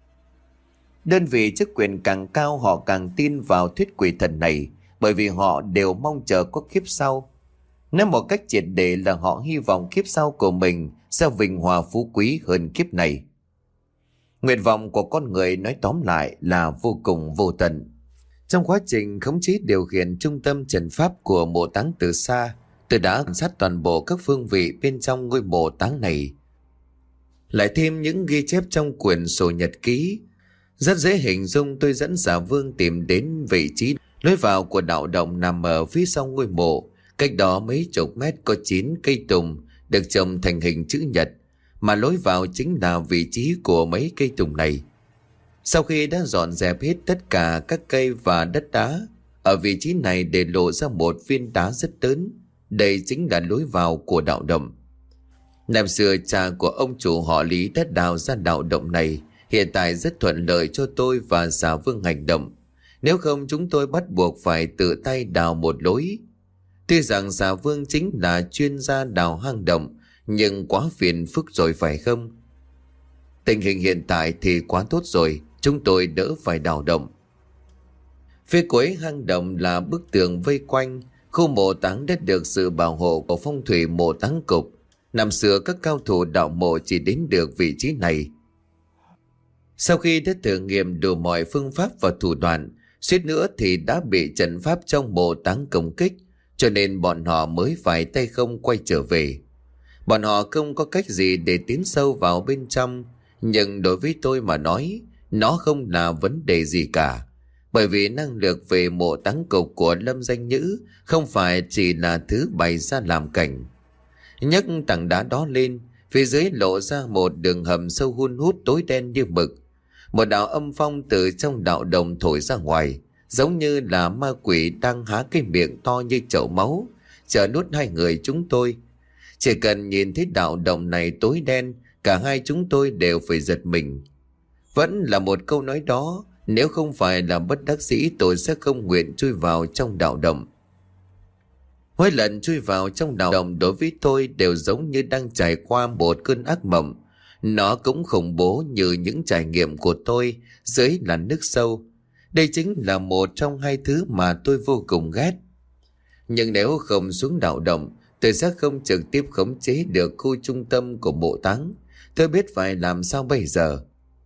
Đơn vị chức quyền càng cao, họ càng tin vào thuyết quỷ thần này, bởi vì họ đều mong chờ có kiếp sau. Nói một cách triệt để là họ hy vọng kiếp sau của mình sẽ vinh hoa phú quý hơn kiếp này. Nguyện vọng của con người nói tóm lại là vô cùng vô tận. Trong quá trình khống chế điều khiển trung tâm trận pháp của mộ táng từ xa, tôi đã quan sát toàn bộ các phương vị bên trong ngôi mộ táng này. Lại thêm những ghi chép trong quyển sổ nhật ký, rất dễ hình dung tôi dẫn Xà Vương tìm đến vị trí lối vào của đạo động nằm ở phía sau ngôi mộ. Cách đó mấy chục mét có chín cây tùng được trồng thành hình chữ nhật, mà lối vào chính là vị trí của mấy cây tùng này. Sau khi đã dọn dẹp hết tất cả các cây và đất đá, ở vị trí này để lộ ra một viên đá rất lớn. Đây chính là lối vào của đạo động. Năm xưa cha của ông chủ họ Lý đã đào ra đạo động này, hiện tại rất thuận lợi cho tôi và Xà Vương hành động. Nếu không chúng tôi bắt buộc phải tự tay đào một lối. Tuy rằng Xà Vương chính là chuyên gia đào hang động, nhưng quá phiền phức rồi phải không? Tình hình hiện tại thì quá tốt rồi, chúng tôi đỡ phải đào động. Phía cuối hang động là bức tường vây quanh. Khu mộ táng đã được sự bảo hộ của phong thủy mộ táng cục. Năm xưa các cao thủ đạo mộ chỉ đến được vị trí này. Sau khi đã thử nghiệm đủ mọi phương pháp và thủ đoạn, suýt nữa thì đã bị trận pháp trong mộ táng công kích, cho nên bọn họ mới phải tay không quay trở về. Bọn họ không có cách gì để tiến sâu vào bên trong, nhưng đối với tôi mà nói, nó không là vấn đề gì cả. Bởi vì năng lực về mộ táng cục của Lâm Danh Nhữ không phải chỉ là thứ bày ra làm cảnh. Nhấc tảng đá đó lên, phía dưới lộ ra một đường hầm sâu hun hút tối đen như mực. Một đạo âm phong từ trong đạo đồng thổi ra ngoài, giống như là ma quỷ đang há cái miệng to như chậu máu, chờ nuốt hai người chúng tôi. Chỉ cần nhìn thấy đạo đồng này tối đen, cả hai chúng tôi đều phải giật mình. Vẫn là một câu nói đó, nếu không phải là bất đắc dĩ tôi sẽ không nguyện chui vào trong đạo động. Mỗi lần chui vào trong đạo động đối với tôi đều giống như đang trải qua một cơn ác mộng. Nó cũng khủng bố như những trải nghiệm của tôi dưới làn nước sâu. Đây chính là một trong hai thứ mà tôi vô cùng ghét. Nhưng nếu không xuống đạo động, tôi sẽ không trực tiếp khống chế được khu trung tâm của mộ táng. Tôi biết phải làm sao bây giờ.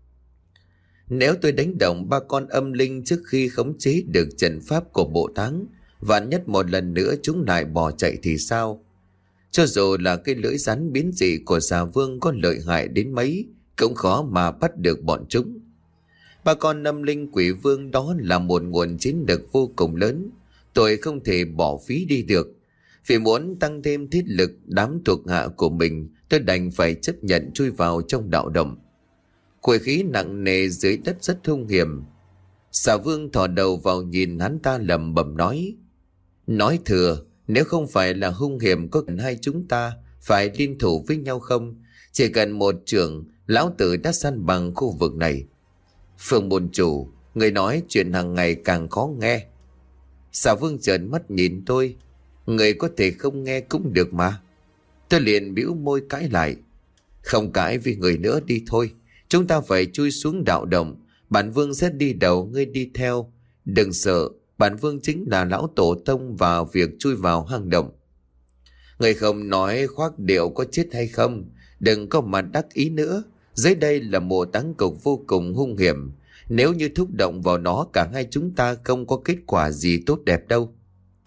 Nếu tôi đánh động ba con âm linh trước khi khống chế được trận pháp của mộ táng, vạn nhất một lần nữa chúng lại bỏ chạy thì sao? Cho dù là cái lưỡi rắn biến dị của xà vương có lợi hại đến mấy, cũng khó mà bắt được bọn chúng. Ba con âm linh quỷ vương đó là một nguồn chiến lực vô cùng lớn. Tôi không thể bỏ phí đi được. Vì muốn tăng thêm thiết lực đám thuộc hạ của mình, tôi đành phải chấp nhận chui vào trong đạo động. Quỷ khí nặng nề dưới đất rất hung hiểm. Xà vương thò đầu vào nhìn hắn ta lẩm bẩm nói. Nói thừa, nếu không phải là hung hiểm có cần hai chúng ta phải liên thủ với nhau không? Chỉ cần một trưởng, lão tử đã săn bằng khu vực này. Phương môn chủ, người nói chuyện hàng ngày càng khó nghe. Xà vương trợn mắt nhìn tôi. Người có thể không nghe cũng được mà. Tôi liền bĩu môi cãi lại. Không cãi vì người nữa đi thôi. Chúng ta phải chui xuống đạo động. Bản vương sẽ đi đầu, ngươi đi theo. Đừng sợ, bản vương chính là lão tổ tông vào việc chui vào hang động. Người không nói khoác điệu có chết hay không. Đừng có mà đắc ý nữa. Dưới đây là mộ táng cục vô cùng hung hiểm. Nếu như thúc động vào nó, cả hai chúng ta không có kết quả gì tốt đẹp đâu.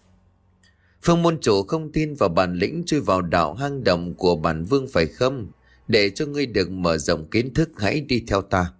Phương môn chủ không tin vào bản lĩnh chui vào đạo hang động của bản vương phải không? Để cho ngươi được mở rộng kiến thức, hãy đi theo ta.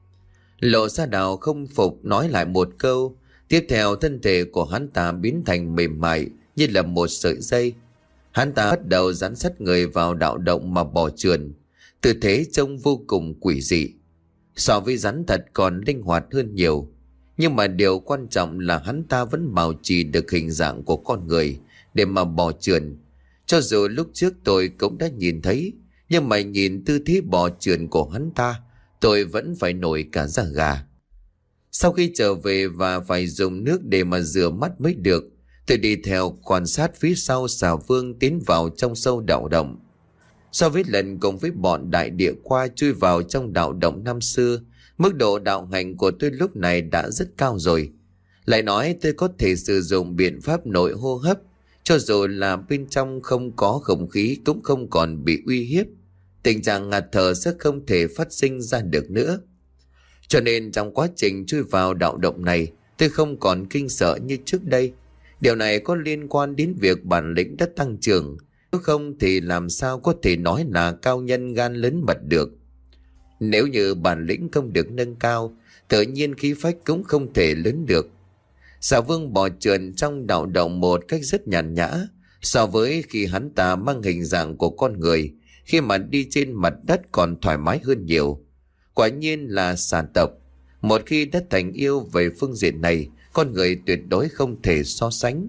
Lộ Sa Đào không phục nói lại một câu. Tiếp theo thân thể của hắn ta biến thành mềm mại như là một sợi dây. Hắn ta bắt đầu dán sát người vào đạo động mà bò trườn. Tư thế trông vô cùng quỷ dị. So với rắn thật còn linh hoạt hơn nhiều. Nhưng mà điều quan trọng là hắn ta vẫn bảo trì được hình dạng của con người để mà bò trườn. Cho dù lúc trước tôi cũng đã nhìn thấy, nhưng mà nhìn tư thế bò trườn của hắn ta, tôi vẫn phải nổi cả da gà. Sau khi trở về và phải dùng nước để mà rửa mắt mới được, tôi đi theo quan sát phía sau xà vương tiến vào trong sâu đạo động. So với lần cùng với bọn đại địa qua chui vào trong đạo động năm xưa, mức độ đạo hành của tôi lúc này đã rất cao rồi. Lại nói tôi có thể sử dụng biện pháp nội hô hấp, cho dù là bên trong không có không khí cũng không còn bị uy hiếp. Tình trạng ngạt thở sẽ không thể phát sinh ra được nữa. Cho nên trong quá trình chui vào đạo động này, tôi không còn kinh sợ như trước đây. Điều này có liên quan đến việc bản lĩnh đã tăng trưởng. Nếu không thì làm sao có thể nói là cao nhân gan lớn mật được. Nếu như bản lĩnh không được nâng cao, tự nhiên khí phách cũng không thể lớn được. Xà vương bò trườn trong đạo động một cách rất nhàn nhã, so với khi hắn ta mang hình dạng của con người, khi mà đi trên mặt đất còn thoải mái hơn nhiều. Quả nhiên là sản tộc. Một khi đã thành yêu về phương diện này, con người tuyệt đối không thể so sánh.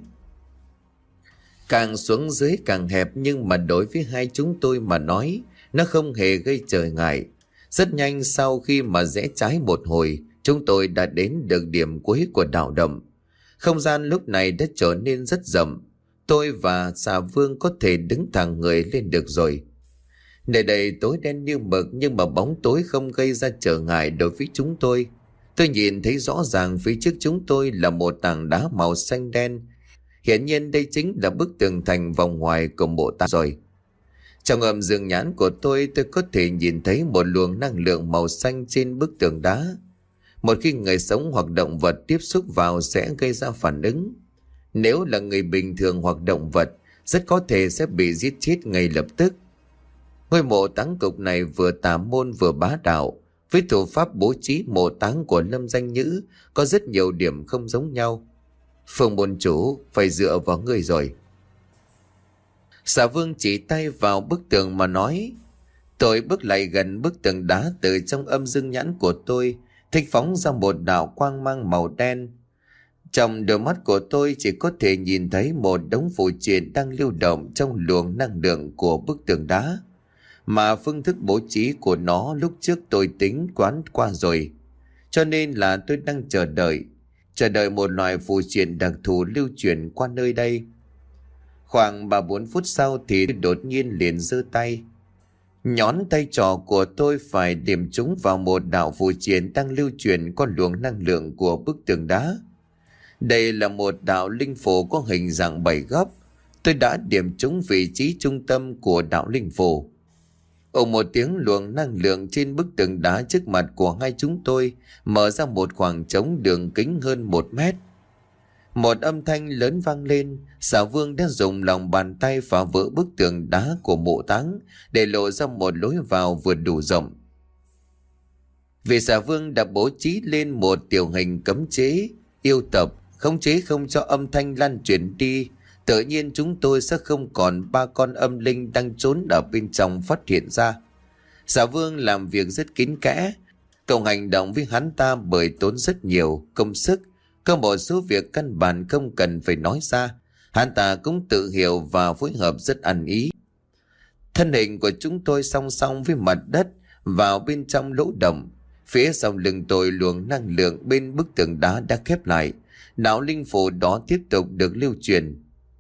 Càng xuống dưới càng hẹp, nhưng mà đối với hai chúng tôi mà nói, nó không hề gây trở ngại. Rất nhanh sau khi mà rẽ trái một hồi, chúng tôi đã đến được điểm cuối của đạo động. Không gian lúc này đã trở nên rất rộng. Tôi và xà vương có thể đứng thẳng người lên được rồi. Nơi đây tối đen như mực, nhưng mà bóng tối không gây ra trở ngại đối với chúng tôi. Tôi nhìn thấy rõ ràng phía trước chúng tôi là một tảng đá màu xanh đen. Hiển nhiên đây chính là bức tường thành vòng ngoài của mộ táng rồi. Trong âm dương nhãn của tôi, tôi có thể nhìn thấy một luồng năng lượng màu xanh trên bức tường đá. Một khi người sống hoặc động vật tiếp xúc vào sẽ gây ra phản ứng. Nếu là người bình thường hoặc động vật, rất có thể sẽ bị giết chết ngay lập tức. Ngôi mộ táng cục này vừa tà môn vừa bá đạo. Với thủ pháp bố trí mộ táng của Lâm Danh Nhữ có rất nhiều điểm không giống nhau. Phương môn chủ, phải dựa vào ngươi rồi. Xà Vương chỉ tay vào bức tường mà nói. Tôi bước lại gần bức tường đá, từ trong âm dương nhãn của tôi thích phóng ra một đạo quang mang màu đen. Trong đôi mắt của tôi chỉ có thể nhìn thấy một đống phù triện đang lưu động trong luồng năng lượng của bức tường đá, mà phương thức bố trí của nó lúc trước tôi tính quán qua rồi. Cho nên là tôi đang chờ đợi, chờ đợi một loại phù triện đặc thù lưu truyền qua nơi đây. Khoảng ba bốn phút sau thì đột nhiên liền giơ tay. Nhón tay trỏ của tôi phải điểm trúng vào một đạo phù triện đang lưu truyền qua luồng năng lượng của bức tường đá. Đây là một đạo linh phù có hình dạng bảy góc. Tôi đã điểm trúng vị trí trung tâm của đạo linh phù. Ồ một tiếng, luồng năng lượng trên bức tường đá trước mặt của hai chúng tôi mở ra một khoảng trống đường kính hơn một mét. Một âm thanh lớn vang lên. Xà Vương đã dùng lòng bàn tay phá vỡ bức tường đá của mộ táng để lộ ra một lối vào vừa đủ rộng. Vì Xà Vương đã bố trí lên một tiểu hình cấm chế yêu tập, khống chế không cho âm thanh lan truyền đi, tự nhiên chúng tôi sẽ không còn ba con âm linh đang trốn ở bên trong phát hiện ra. Xà Vương làm việc rất kín kẽ, cộng hành động với hắn ta bởi tốn rất nhiều công sức. Có một số việc căn bản không cần phải nói ra, hắn ta cũng tự hiểu và phối hợp rất ăn ý. Thân hình của chúng tôi song song với mặt đất vào bên trong lỗ động. Phía sau lưng tôi luồng năng lượng bên bức tường đá đã khép lại. Đạo linh phù đó tiếp tục được lưu truyền.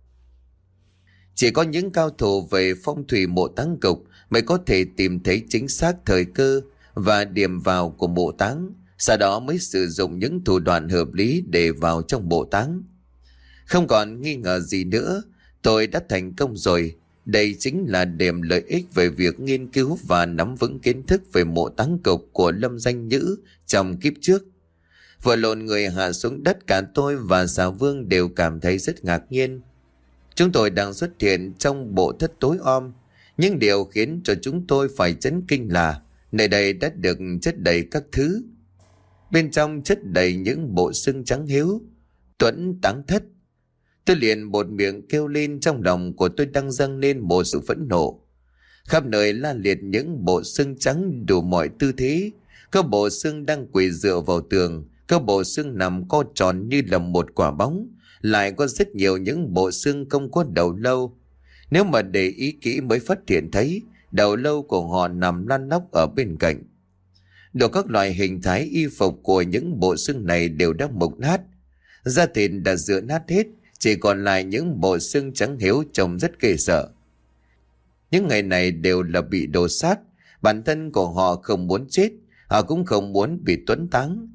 Chỉ có những cao thủ về phong thủy mộ táng cục mới có thể tìm thấy chính xác thời cơ và điểm vào của mộ táng, sau đó mới sử dụng những thủ đoạn hợp lý để vào trong mộ táng. Không còn nghi ngờ gì nữa, tôi đã thành công rồi. Đây chính là điểm lợi ích về việc nghiên cứu và nắm vững kiến thức về mộ táng cục của Lâm Danh Nhữ trong kiếp trước. Vừa lộn người hạ xuống đất, cả tôi và Xà Vương đều cảm thấy rất ngạc nhiên. Chúng tôi đang xuất hiện trong bộ thất tối om, nhưng điều khiến cho chúng tôi phải chấn kinh là nơi đây đã được chất đầy các thứ. Bên trong chất đầy những bộ xương trắng hiếu, tuẫn táng thất. Tôi liền bột miệng kêu lên, trong lòng của tôi đang dâng lên một sự phẫn nộ. Khắp nơi la liệt những bộ xương trắng đủ mọi tư thế. Có bộ xương đang quỳ dựa vào tường, có bộ xương nằm co tròn như là một quả bóng, lại có rất nhiều những bộ xương không có đầu lâu. Nếu mà để ý kỹ mới phát hiện thấy đầu lâu của họ nằm lăn lóc ở bên cạnh. Đủ các loại hình thái y phục của những bộ xương này đều đã mục nát, da thịt đã rữa nát hết, chỉ còn lại những bộ xương trắng hiếu trông rất ghê sợ. Những ngày này đều là bị đồ sát, bản thân của họ không muốn chết, họ cũng không muốn bị tuấn táng.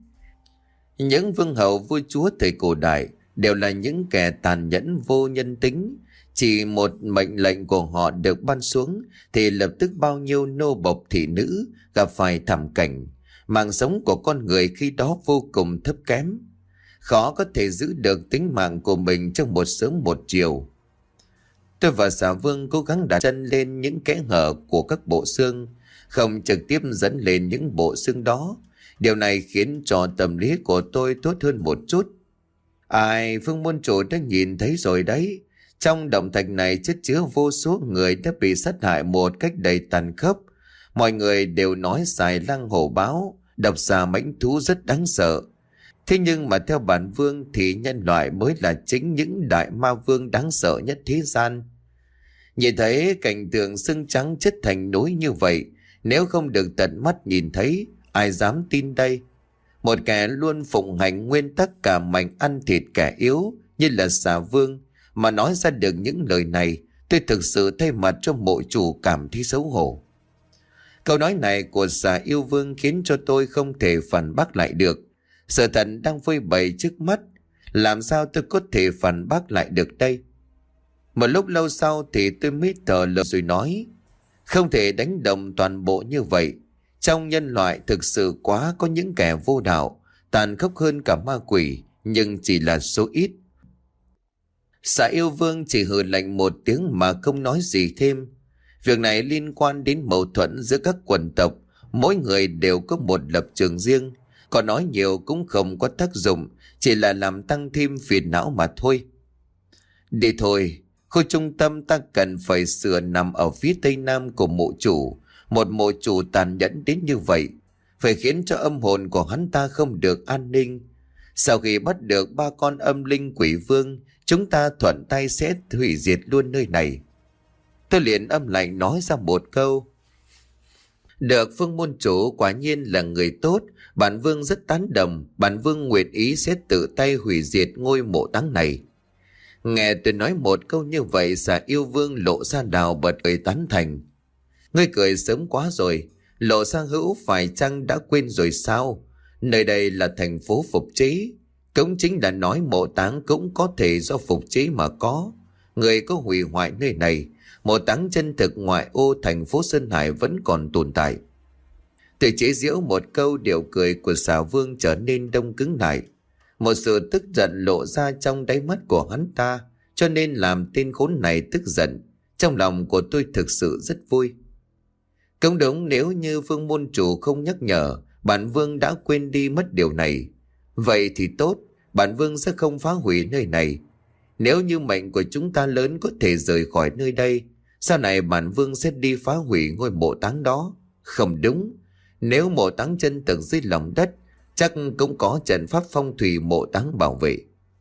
Những vương hậu vua chúa thời cổ đại đều là những kẻ tàn nhẫn vô nhân tính. Chỉ một mệnh lệnh của họ được ban xuống thì lập tức bao nhiêu nô bộc thị nữ gặp phải thảm cảnh. Mạng sống của con người khi đó vô cùng thấp kém, khó có thể giữ được tính mạng của mình trong một sớm một chiều. Tôi và Xà Vương cố gắng đặt chân lên những kẽ hở của các bộ xương, không trực tiếp dẫn lên những bộ xương đó. Điều này khiến cho tâm lý của tôi tốt hơn một chút. Ai, Phương môn chủ đã nhìn thấy rồi đấy. Trong động thạch này chất chứa vô số người đã bị sát hại một cách đầy tàn khốc. Mọi người đều nói xài lang hổ báo, độc xà mãnh thú rất đáng sợ. Thế nhưng mà theo bản vương thì nhân loại mới là chính những đại ma vương đáng sợ nhất thế gian. Nhìn thấy cảnh tượng xương trắng chất thành núi như vậy, nếu không được tận mắt nhìn thấy, ai dám tin đây? Một kẻ luôn phụng hành nguyên tắc cả mạnh ăn thịt kẻ yếu như là Xà Vương mà nói ra được những lời này, tôi thực sự thay mặt cho mộ chủ cảm thấy xấu hổ. Câu nói này của xà yêu vương khiến cho tôi không thể phản bác lại được. Sự thật đang phơi bày trước mắt, làm sao tôi có thể phản bác lại được đây? Một lúc lâu sau thì tôi mới thở lờ rồi nói, không thể đánh đồng toàn bộ như vậy. Trong nhân loại thực sự quá có những kẻ vô đạo, tàn khốc hơn cả ma quỷ, nhưng chỉ là số ít. Xà yêu vương chỉ hừ lạnh một tiếng mà không nói gì thêm. Việc này liên quan đến mâu thuẫn giữa các quần tộc, mỗi người đều có một lập trường riêng, còn nói nhiều cũng không có tác dụng, chỉ là làm tăng thêm phiền não mà thôi. Đi thôi, khu trung tâm ta cần phải sửa nằm ở phía tây nam của mộ chủ. Một mộ chủ tàn nhẫn đến như vậy, phải khiến cho âm hồn của hắn ta không được an ninh. Sau khi bắt được ba con âm linh quỷ vương, chúng ta thuận tay sẽ hủy diệt luôn nơi này. Tôi liền âm lạnh nói ra một câu. Được, Phương môn chủ quả nhiên là người tốt, bản vương rất tán đồng, bản vương nguyện ý sẽ tự tay hủy diệt ngôi mộ táng này. Nghe tôi nói một câu như vậy, xà yêu vương Lộ Sa Đào bật cười tán thành. Ngươi cười sớm quá rồi, Lộ Sa Hữu phải chăng đã quên rồi sao? Nơi đây là thành phố Phục Chế, cũng chính là nói mộ táng cũng có thể do Phục Chế mà có. Người có hủy hoại nơi này, mộ táng chân thực ngoại ô thành phố Sơn Hải vẫn còn tồn tại. Từ chế giễu một câu, điệu cười của xà vương trở nên đông cứng lại. Một sự tức giận lộ ra trong đáy mắt của hắn ta, cho nên làm tên khốn này tức giận. Trong lòng của tôi thực sự rất vui. Cũng đúng, nếu như Phương môn chủ không nhắc nhở, bản vương đã quên đi mất điều này. Vậy thì tốt, bản vương sẽ không phá hủy nơi này. Nếu như mệnh của chúng ta lớn có thể rời khỏi nơi đây, sau này bản vương sẽ đi phá hủy ngôi mộ táng đó. Không đúng, nếu mộ táng chân thực dưới lòng đất, chắc cũng có trận pháp phong thủy mộ táng bảo vệ.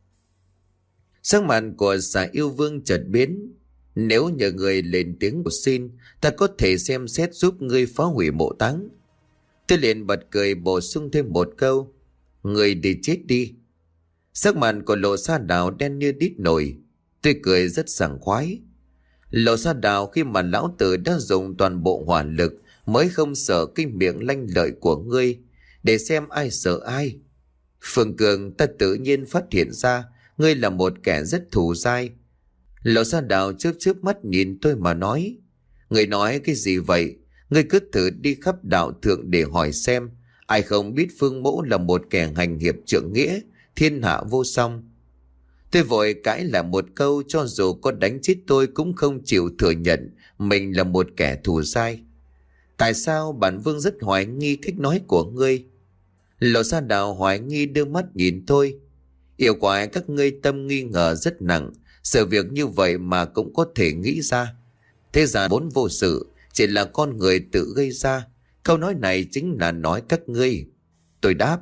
Sắc mặt của xà yêu vương chợt biến. Nếu nhờ người lên tiếng của xin, ta có thể xem xét giúp ngươi phá hủy mộ táng. Tôi liền bật cười bổ sung thêm một câu. Người đi chết đi. Sắc mặt của Lộ Sa Đào đen như đít nồi. Tôi cười rất sảng khoái. Lộ Sa Đào, khi mà lão tử đã dùng toàn bộ hỏa lực mới không sợ cái miệng lanh lợi của ngươi, để xem ai sợ ai. Phương Cường, ta tự nhiên phát hiện ra ngươi là một kẻ rất thù dai. Lộ Sa Đào chớp chớp mắt nhìn tôi mà nói. Ngươi nói cái gì vậy? Ngươi cứ thử đi khắp đạo thượng để hỏi xem, ai không biết Phương Mỗ là một kẻ hành hiệp trượng nghĩa, thiên hạ vô song. Tôi vội cãi lại một câu, cho dù có đánh chết tôi cũng không chịu thừa nhận mình là một kẻ thù dai. Tại sao? Bản vương rất hoài nghi cách nói của ngươi. Lộ Sa Đào hoài nghi đưa mắt nhìn tôi. Yêu quái, các ngươi tâm nghi ngờ rất nặng, sự việc như vậy mà cũng có thể nghĩ ra. Thế ra vốn vô sự, chỉ là con người tự gây ra. Câu nói này chính là nói các ngươi. Tôi đáp.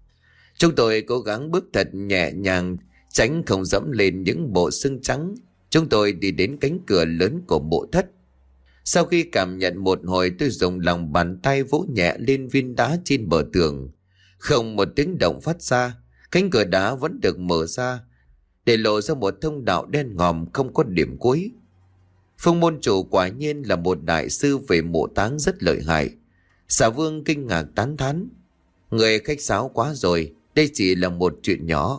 Chúng tôi cố gắng bước thật nhẹ nhàng, tránh không dẫm lên những bộ xương trắng. Chúng tôi đi đến cánh cửa lớn của mộ thất. Sau khi cảm nhận một hồi, tôi dùng lòng bàn tay vỗ nhẹ lên viên đá trên bờ tường. Không một tiếng động phát ra, cánh cửa đá vẫn được mở ra, để lộ ra một thông đạo đen ngòm không có điểm cuối. Phương môn chủ quả nhiên là một đại sư về mộ táng rất lợi hại. Xà vương kinh ngạc tán thán. Người khách sáo quá rồi, đây chỉ là một chuyện nhỏ.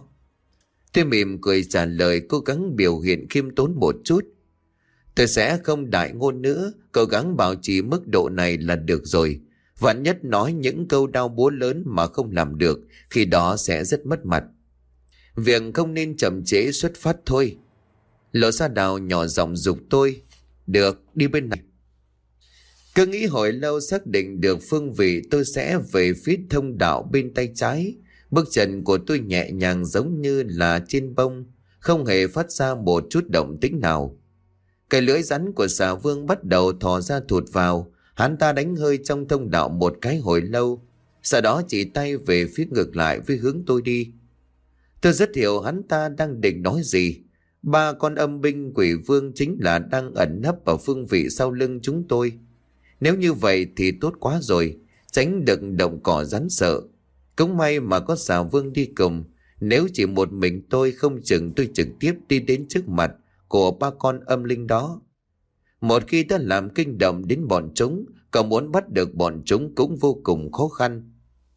Tôi mỉm cười trả lời, cố gắng biểu hiện khiêm tốn một chút. Tôi sẽ không đại ngôn nữa, cố gắng bảo trì mức độ này là được rồi. Vạn nhất nói những câu đau búa lớn mà không làm được, khi đó sẽ rất mất mặt. Việc không nên chậm trễ xuất phát thôi. Lộ Sa Đào nhỏ giọng giục tôi. Được, đi bên này. Cứ nghĩ hồi lâu xác định được phương vị, tôi sẽ về phía thông đạo bên tay trái. Bước chân của tôi nhẹ nhàng giống như là trên bông, không hề phát ra một chút động tĩnh nào. Cái lưỡi rắn của xà vương bắt đầu thò ra thụt vào. Hắn ta đánh hơi trong thông đạo một cái hồi lâu, sau đó chỉ tay về phía ngược lại với hướng tôi đi. Tôi rất hiểu hắn ta đang định nói gì. Ba con âm binh quỷ vương chính là đang ẩn nấp ở phương vị sau lưng chúng tôi. Nếu như vậy thì tốt quá rồi, tránh được động cỏ rắn sợ. Cũng may mà có xà vương đi cùng, nếu chỉ một mình tôi không chừng tôi trực tiếp đi đến trước mặt của ba con âm linh đó. Một khi đã làm kinh động đến bọn chúng, Còn muốn bắt được bọn chúng cũng vô cùng khó khăn.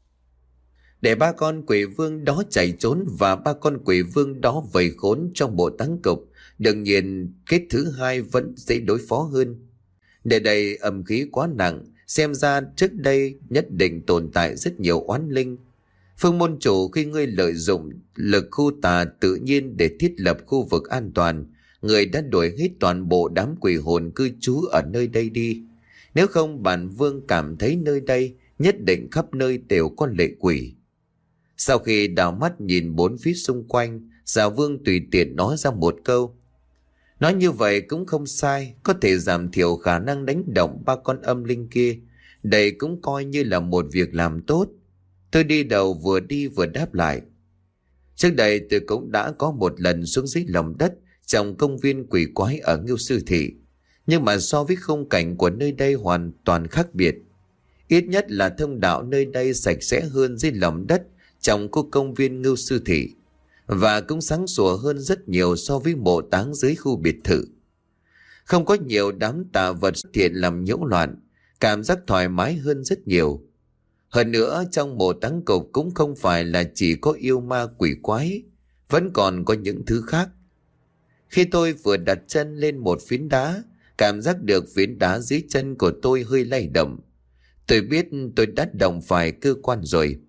Để ba con quỷ vương đó chạy trốn và ba con quỷ vương đó vây khốn trong bộ táng cục, đương nhiên kết thứ hai vẫn dễ đối phó hơn. Để đây âm khí quá nặng, xem ra trước đây nhất định tồn tại rất nhiều oán linh. Phương môn chủ, khi ngươi lợi dụng lực khu tà tự nhiên để thiết lập khu vực an toàn, người đã đuổi hết toàn bộ đám quỷ hồn cư trú ở nơi đây đi. Nếu không, bản vương cảm thấy nơi đây nhất định khắp nơi đều có lệ quỷ. Sau khi đảo mắt nhìn bốn phía xung quanh, Giả Vương tùy tiện nói ra một câu. Nói như vậy cũng không sai, có thể giảm thiểu khả năng đánh động ba con âm linh kia. Đây cũng coi như là một việc làm tốt. Tôi đi đầu vừa đi vừa đáp lại. Trước đây tôi cũng đã có một lần xuống dưới lòng đất trong công viên quỷ quái ở Ngưu Sư Thị. Nhưng mà so với khung cảnh của nơi đây hoàn toàn khác biệt. Ít nhất là thông đạo nơi đây sạch sẽ hơn dưới lòng đất trong khu công viên Ngưu Sư Thị, và cũng sáng sủa hơn rất nhiều so với mộ táng dưới khu biệt thự. Không có nhiều đám tà vật xuất hiện làm nhiễu loạn, cảm giác thoải mái hơn rất nhiều. Hơn nữa, trong mộ táng cục cũng không phải là chỉ có yêu ma quỷ quái, vẫn còn có những thứ khác. Khi tôi vừa đặt chân lên một phiến đá, cảm giác được phiến đá dưới chân của tôi hơi lay động. Tôi biết tôi đã động phải cơ quan rồi.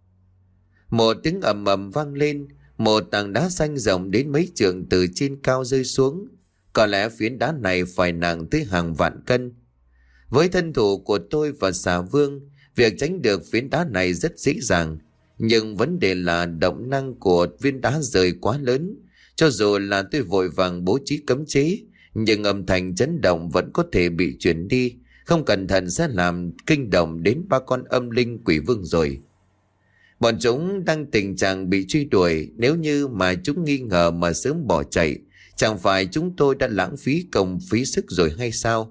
Một tiếng ầm ầm vang lên, một tảng đá xanh rộng đến mấy trượng từ trên cao rơi xuống. Có lẽ phiến đá này phải nặng tới hàng vạn cân. Với thân thủ của tôi và Xà Vương, việc tránh được phiến đá này rất dễ dàng. Nhưng vấn đề là động năng của viên đá rơi quá lớn. Cho dù là tôi vội vàng bố trí cấm chế, nhưng âm thanh chấn động vẫn có thể bị chuyển đi. Không cẩn thận sẽ làm kinh động đến ba con âm linh quỷ vương rồi. Bọn chúng đang tình trạng bị truy đuổi, nếu như mà chúng nghi ngờ mà sớm bỏ chạy, chẳng phải chúng tôi đã lãng phí công phí sức rồi hay sao?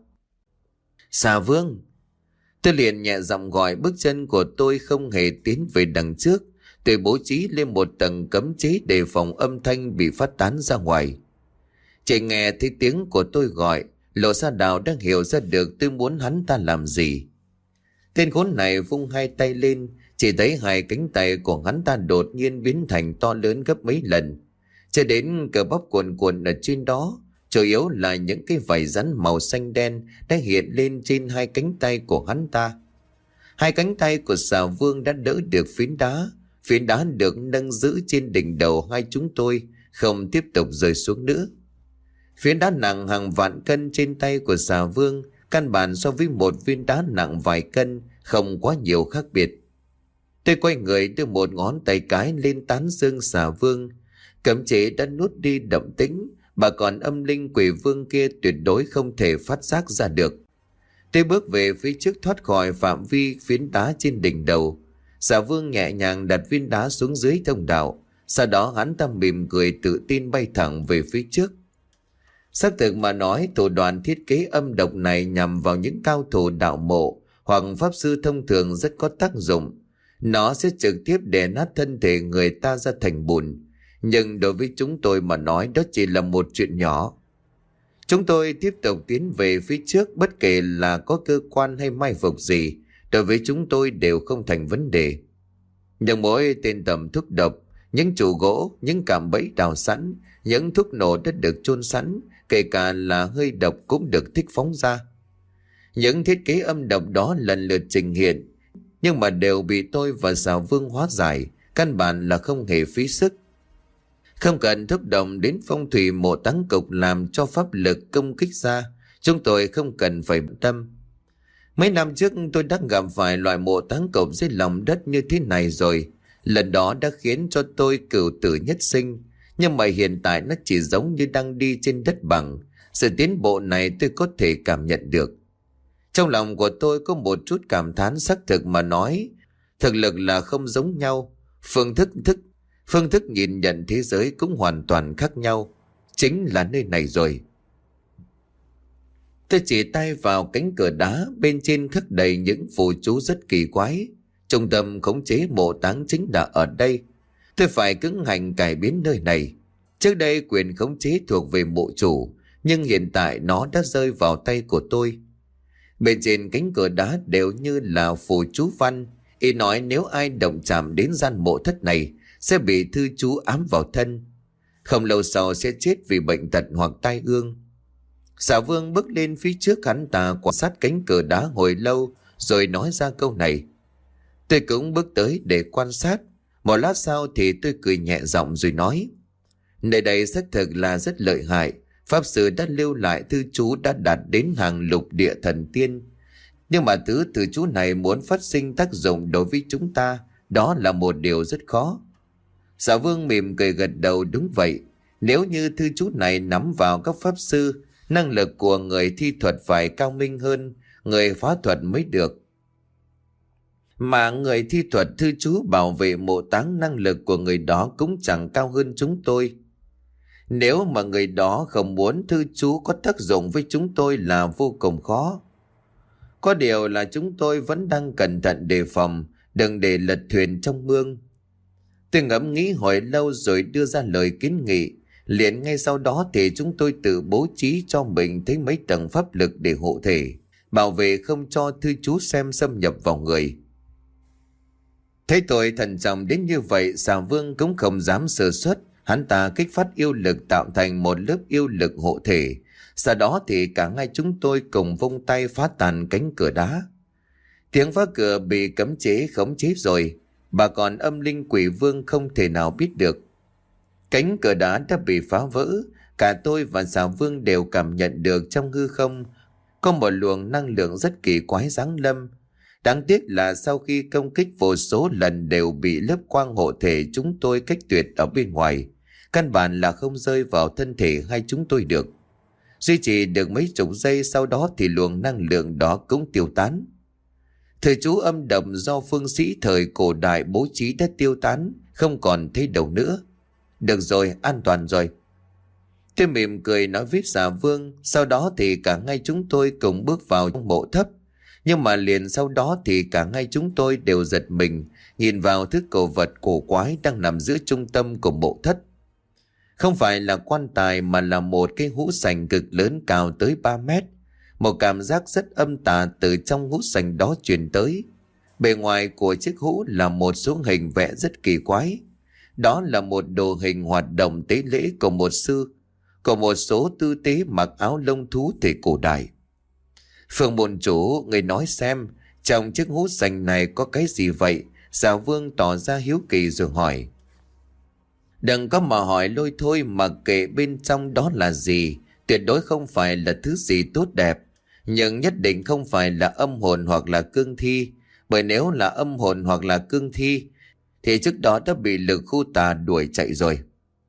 Xà Vương! Tôi liền nhẹ giọng gọi, bước chân của tôi không hề tiến về đằng trước. Tôi bố trí lên một tầng cấm chế để phòng âm thanh bị phát tán ra ngoài. Chỉ nghe thấy tiếng của tôi gọi, Lộ Sa Đào đang hiểu ra được tôi muốn hắn ta làm gì. Tên khốn này vung hai tay lên, chỉ thấy hai cánh tay của hắn ta đột nhiên biến thành to lớn gấp mấy lần, cho đến cờ bắp cuồn cuộn ở trên đó, chủ yếu là những cái vảy rắn màu xanh đen đã hiện lên trên hai cánh tay của hắn ta. Hai cánh tay của Xà Vương đã đỡ được phiến đá, phiến đá được nâng giữ trên đỉnh đầu hai chúng tôi, không tiếp tục rơi xuống nữa. Phiến đá nặng hàng vạn cân trên tay của Xà Vương, căn bản so với một viên đá nặng vài cân, không quá nhiều khác biệt. Tôi quay người đưa một ngón tay cái lên tán dương Xà Vương. Cấm chế đã nuốt đi động tĩnh, bà còn âm linh quỷ vương kia tuyệt đối không thể phát giác ra được. Tôi bước về phía trước thoát khỏi phạm vi phiến đá trên đỉnh đầu. Xà Vương nhẹ nhàng đặt viên đá xuống dưới thông đạo. Sau đó hắn ta mỉm cười tự tin bay thẳng về phía trước. Xác thực mà nói, thủ đoạn thiết kế âm độc này nhằm vào những cao thủ đạo mộ hoặc pháp sư thông thường rất có tác dụng. Nó sẽ trực tiếp đè nát thân thể người ta ra thành bùn. Nhưng đối với chúng tôi mà nói, đó chỉ là một chuyện nhỏ. Chúng tôi tiếp tục tiến về phía trước, bất kể là có cơ quan hay mai phục gì, đối với chúng tôi đều không thành vấn đề. Nhưng mỗi tên tầm thuốc độc, những trụ gỗ, những cạm bẫy đào sẵn, những thuốc nổ đã được chôn sẵn, kể cả là hơi độc cũng được thích phóng ra. Những thiết kế âm độc đó lần lượt trình hiện, nhưng mà đều bị tôi và Xà Vương hóa giải, căn bản là không hề phí sức. Không cần thúc động đến phong thủy mộ táng cục làm cho pháp lực công kích ra, chúng tôi không cần phải bận tâm. Mấy năm trước tôi đã gặp phải loại mộ táng cục dưới lòng đất như thế này rồi. Lần đó đã khiến cho tôi cửu tử nhất sinh, nhưng mà hiện tại nó chỉ giống như đang đi trên đất bằng. Sự tiến bộ này tôi có thể cảm nhận được. Trong lòng của tôi có một chút cảm thán, xác thực mà nói, thực lực là không giống nhau, phương thức thức phương thức nhìn nhận thế giới cũng hoàn toàn khác nhau. Chính là nơi này rồi. Tôi chỉ tay vào cánh cửa đá, bên trên khắc đầy những phù chú rất kỳ quái. Trung tâm khống chế mộ táng chính là ở đây. Tôi phải cứng hành cải biến nơi này. Trước đây quyền khống chế thuộc về mộ chủ, nhưng hiện tại nó đã rơi vào tay của tôi. Bên trên cánh cửa đá đều như là phù chú văn, y nói nếu ai động chạm đến gian mộ thất này sẽ bị thư chú ám vào thân, không lâu sau sẽ chết vì bệnh tật hoặc tai ương. Xà Vương bước lên phía trước hắn ta quan sát cánh cửa đá hồi lâu rồi nói ra câu này. Tôi cũng bước tới để quan sát. Một lát sau thì tôi cười nhẹ giọng rồi nói: nơi đây xác thực là rất lợi hại. Pháp sư đã lưu lại thư chú đã đạt đến hàng lục địa thần tiên. Nhưng mà thứ thư chú này muốn phát sinh tác dụng đối với chúng ta, đó là một điều rất khó. Xà Vương mỉm cười gật đầu. Đúng vậy, nếu như thư chú này nắm vào các pháp sư, năng lực của người thi thuật phải cao minh hơn người phá thuật mới được. Mà người thi thuật thư chú bảo vệ mộ táng, năng lực của người đó cũng chẳng cao hơn chúng tôi. Nếu mà người đó không muốn thư chú có tác dụng với chúng tôi là vô cùng khó. Có điều là chúng tôi vẫn đang cẩn thận đề phòng, đừng để lật thuyền trong mương. Tôi ngẫm nghĩ hồi lâu rồi đưa ra lời kiến nghị. Liền ngay sau đó thì chúng tôi tự bố trí cho mình thấy mấy tầng pháp lực để hộ thể, bảo vệ không cho thư chú xem xâm nhập vào người. Thấy tôi thận trọng đến như vậy, Xà Vương cũng không dám sơ suất. Hắn ta kích phát yêu lực tạo thành một lớp yêu lực hộ thể. Sau đó thì cả hai chúng tôi cùng vung tay phá tan cánh cửa đá. Tiếng phá cửa bị cấm chế khống chế rồi, bà còn âm linh quỷ vương không thể nào biết được. Cánh cửa đá đã bị phá vỡ. Cả tôi và Xà Vương đều cảm nhận được trong hư không có một luồng năng lượng rất kỳ quái giáng lâm. Đáng tiếc là sau khi công kích vô số lần đều bị lớp quang hộ thể chúng tôi cách tuyệt ở bên ngoài, căn bản là không rơi vào thân thể hai chúng tôi được. Duy trì được mấy chục giây, sau đó thì luồng năng lượng đó cũng tiêu tán. Thời chú âm độc do phương sĩ thời cổ đại bố trí đã tiêu tán, không còn thấy đâu nữa. Được rồi, an toàn rồi. Tôi mỉm cười nói với Xà Vương. Sau đó thì cả ngay chúng tôi cùng bước vào trong mộ thấp. Nhưng mà liền sau đó thì cả ngay chúng tôi đều giật mình, nhìn vào thứ cổ vật cổ quái đang nằm giữa trung tâm của mộ thất. Không phải là quan tài mà là một cái hũ sành cực lớn cao tới ba mét. Một cảm giác rất âm tà từ trong hũ sành đó truyền tới. Bề ngoài của chiếc hũ là một số hình vẽ rất kỳ quái. Đó là một đồ hình hoạt động tế lễ của một sư, của một số tư tế mặc áo lông thú thời cổ đại. Phương môn chủ, người nói xem, trong chiếc hũ sành này có cái gì vậy? Xà Vương tỏ ra hiếu kỳ rồi hỏi. Đừng có mà hỏi lôi thôi, mà kệ bên trong đó là gì. Tuyệt đối không phải là thứ gì tốt đẹp, nhưng nhất định không phải là âm hồn hoặc là cương thi. Bởi nếu là âm hồn hoặc là cương thi thì trước đó đã bị lực khu tà đuổi chạy rồi.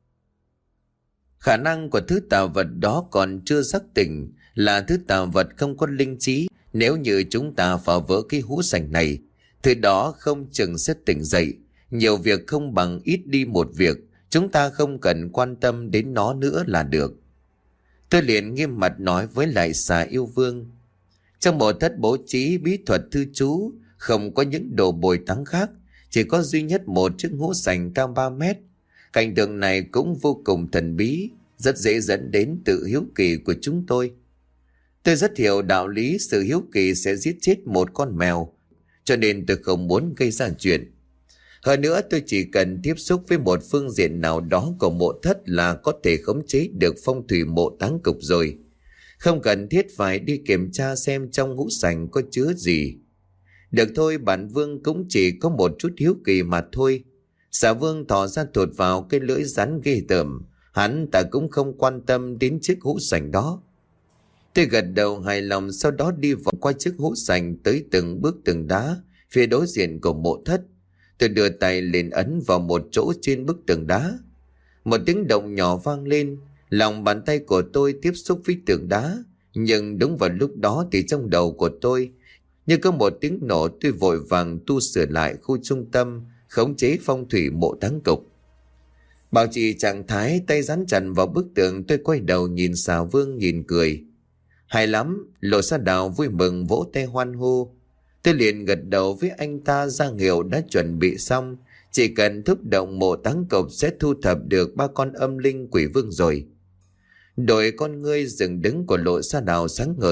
Khả năng của thứ tà vật đó còn chưa giác tỉnh, là thứ tà vật không có linh trí. Nếu như chúng ta phá vỡ cái hũ sành này, thứ đó không chừng sẽ tỉnh dậy. Nhiều việc không bằng ít đi một việc. Chúng ta không cần quan tâm đến nó nữa là được. Tôi liền nghiêm mặt nói với lại Xà Yêu Vương. Trong mộ thất bố trí bí thuật thư chú, không có những đồ bồi táng khác, chỉ có duy nhất một chiếc hũ sành cao ba mét. Cảnh tượng này cũng vô cùng thần bí, rất dễ dẫn đến tự hiếu kỳ của chúng tôi. Tôi rất hiểu đạo lý sự hiếu kỳ sẽ giết chết một con mèo, cho nên tôi không muốn gây ra chuyện. Hơn nữa tôi chỉ cần tiếp xúc với một phương diện nào đó của mộ thất là có thể khống chế được phong thủy mộ táng cục rồi. Không cần thiết phải đi kiểm tra xem trong hũ sành có chứa gì. Được thôi, bản Vương cũng chỉ có một chút hiếu kỳ mà thôi. Xà Vương thò ra thụt vào cái lưỡi rắn ghê tởm. Hắn ta cũng không quan tâm đến chiếc hũ sành đó. Tôi gật đầu hài lòng, sau đó đi vòng qua chiếc hũ sành tới từng bước từng đá phía đối diện của mộ thất. Tôi đưa tay lên ấn vào một chỗ trên bức tường đá. Một tiếng động nhỏ vang lên, lòng bàn tay của tôi tiếp xúc với tường đá. Nhưng đúng vào lúc đó thì trong đầu của tôi như có một tiếng nổ. Tôi vội vàng tu sửa lại khu trung tâm, khống chế phong thủy mộ táng cục. Bảo trì trạng thái, tay dán chặt vào bức tường, tôi quay đầu nhìn Xà Vương nhìn cười. Hay lắm, Lộ Sa Đào vui mừng vỗ tay hoan hô. Tôi liền gật đầu với anh ta ra hiệu đã chuẩn bị xong. Chỉ cần thúc động mộ táng cục sẽ thu thập được ba con âm linh quỷ vương rồi. Đội con ngươi dựng đứng của Lộ Sa Đào sáng ngời.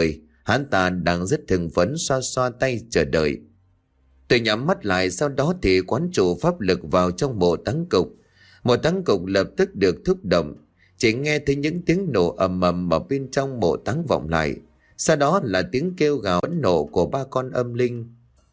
Hắn ta đang rất hưng phấn xoa xoa tay chờ đợi. Tôi nhắm mắt lại, sau đó thì quán chủ pháp lực vào trong mộ táng cục. Mộ táng cục lập tức được thúc động. Chỉ nghe thấy những tiếng nổ ầm ầm ở bên trong mộ táng vọng lại. Sau đó là tiếng kêu gào phẫn nộ của ba con âm linh.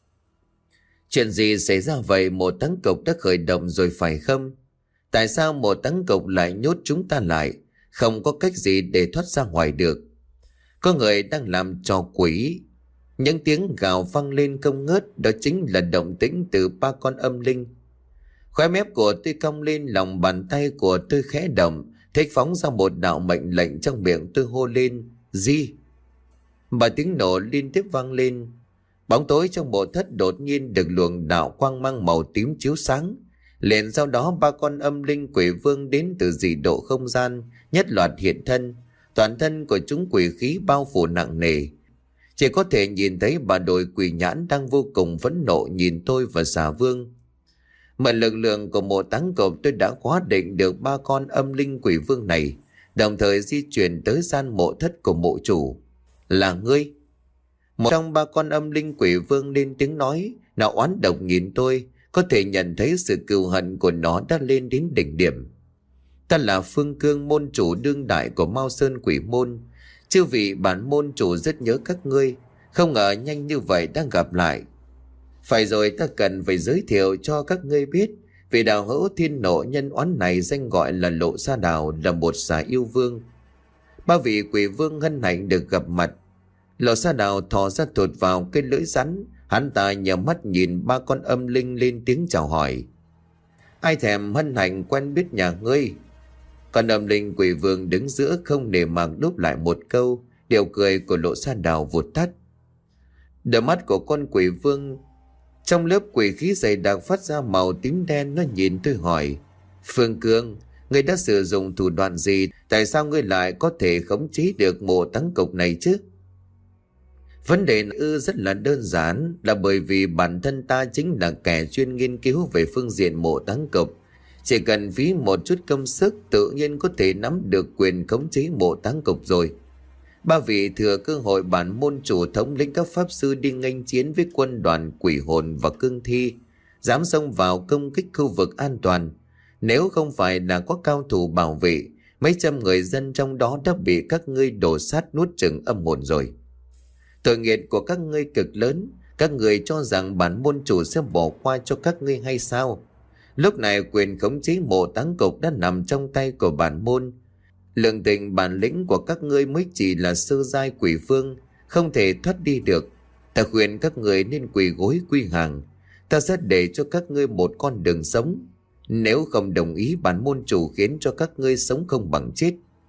Chuyện gì xảy ra vậy? Mộ táng cục đã khởi động rồi phải không? Tại sao mộ táng cục lại nhốt chúng ta lại? Không có cách gì để thoát ra ngoài được. Có người đang làm trò quỷ. Những tiếng gào vang lên không ngớt, đó chính là động tĩnh từ ba con âm linh. Khóe mép của tôi cong lên, lòng bàn tay của tôi khẽ động, thích phóng ra một đạo mệnh lệnh. Trong miệng tôi hô lên Di. Và tiếng nổ liên tiếp vang lên. Bóng tối trong mộ thất đột nhiên được luồng đạo quang mang màu tím chiếu sáng. Liền sau đó ba con âm linh quỷ vương đến từ dị độ không gian nhất loạt hiện thân. Toàn thân của chúng quỷ khí bao phủ nặng nề. Chỉ có thể nhìn thấy bà đội quỷ nhãn đang vô cùng phẫn nộ nhìn tôi và xà vương. Mượn lực lượng của mộ táng cục, tôi đã khóa định được ba con âm linh quỷ vương này, đồng thời di chuyển tới gian mộ thất của mộ chủ. Là ngươi? Một trong ba con âm linh quỷ vương lên tiếng nói. Nó oán độc nhìn tôi, có thể nhận thấy sự cừu hận của nó đã lên đến đỉnh điểm. Ta là Phương Cương, môn chủ đương đại của Mao Sơn Quỷ Môn. Chư vị bản môn chủ rất nhớ các ngươi, không ngờ nhanh như vậy đang gặp lại. Phải rồi, ta cần phải giới thiệu cho các ngươi biết, vị đạo hữu thiên nộ nhân oán này danh gọi là Lộ Sa Đào, là một xà yêu vương. Ba vị quỷ vương hân hạnh được gặp mặt. Lộ Sa Đào thò ra thụt vào cái lưỡi rắn. Hắn ta nhắm mắt nhìn ba con âm linh lên tiếng chào hỏi. Ai thèm hân hạnh quen biết nhà ngươi. Con âm linh quỷ vương đứng giữa không nề mặt đúp lại một câu. Điệu cười của Lộ Sa Đào vụt tắt. Đôi mắt của con quỷ vương trong lớp quỷ khí dày đặc phát ra màu tím đen. Nó nhìn tôi hỏi: Phương Cương, ngươi đã sử dụng thủ đoạn gì? Tại sao ngươi lại có thể khống chế được mộ táng cục này chứ? Vấn đề ư rất là đơn giản, là bởi vì bản thân ta chính là kẻ chuyên nghiên cứu về phương diện mộ táng cục. Chỉ cần phí một chút công sức, tự nhiên có thể nắm được quyền khống chế mộ táng cục rồi. Ba vị thừa cơ hội bản môn chủ thống lĩnh các pháp sư đi nghênh chiến với quân đoàn quỷ hồn và cương thi, dám xông vào công kích khu vực an toàn. Nếu không phải là có cao thủ bảo vệ, mấy trăm người dân trong đó đã bị các ngươi đổ sát nuốt chửng âm hồn rồi. Tội nghiệp của các ngươi cực lớn. Các người cho rằng bản môn chủ sẽ bỏ qua cho các ngươi hay sao? Lúc này quyền khống chế mộ táng cục đã nằm trong tay của bản môn. Lượng tình bản lĩnh của các ngươi mới chỉ là sơ giai quỷ vương, không thể thoát đi được. Ta khuyên các người nên quỳ gối quy hàng. Ta sẽ để cho các ngươi một con đường sống. Nếu không đồng ý, bản môn chủ khiến cho các ngươi sống không bằng chết.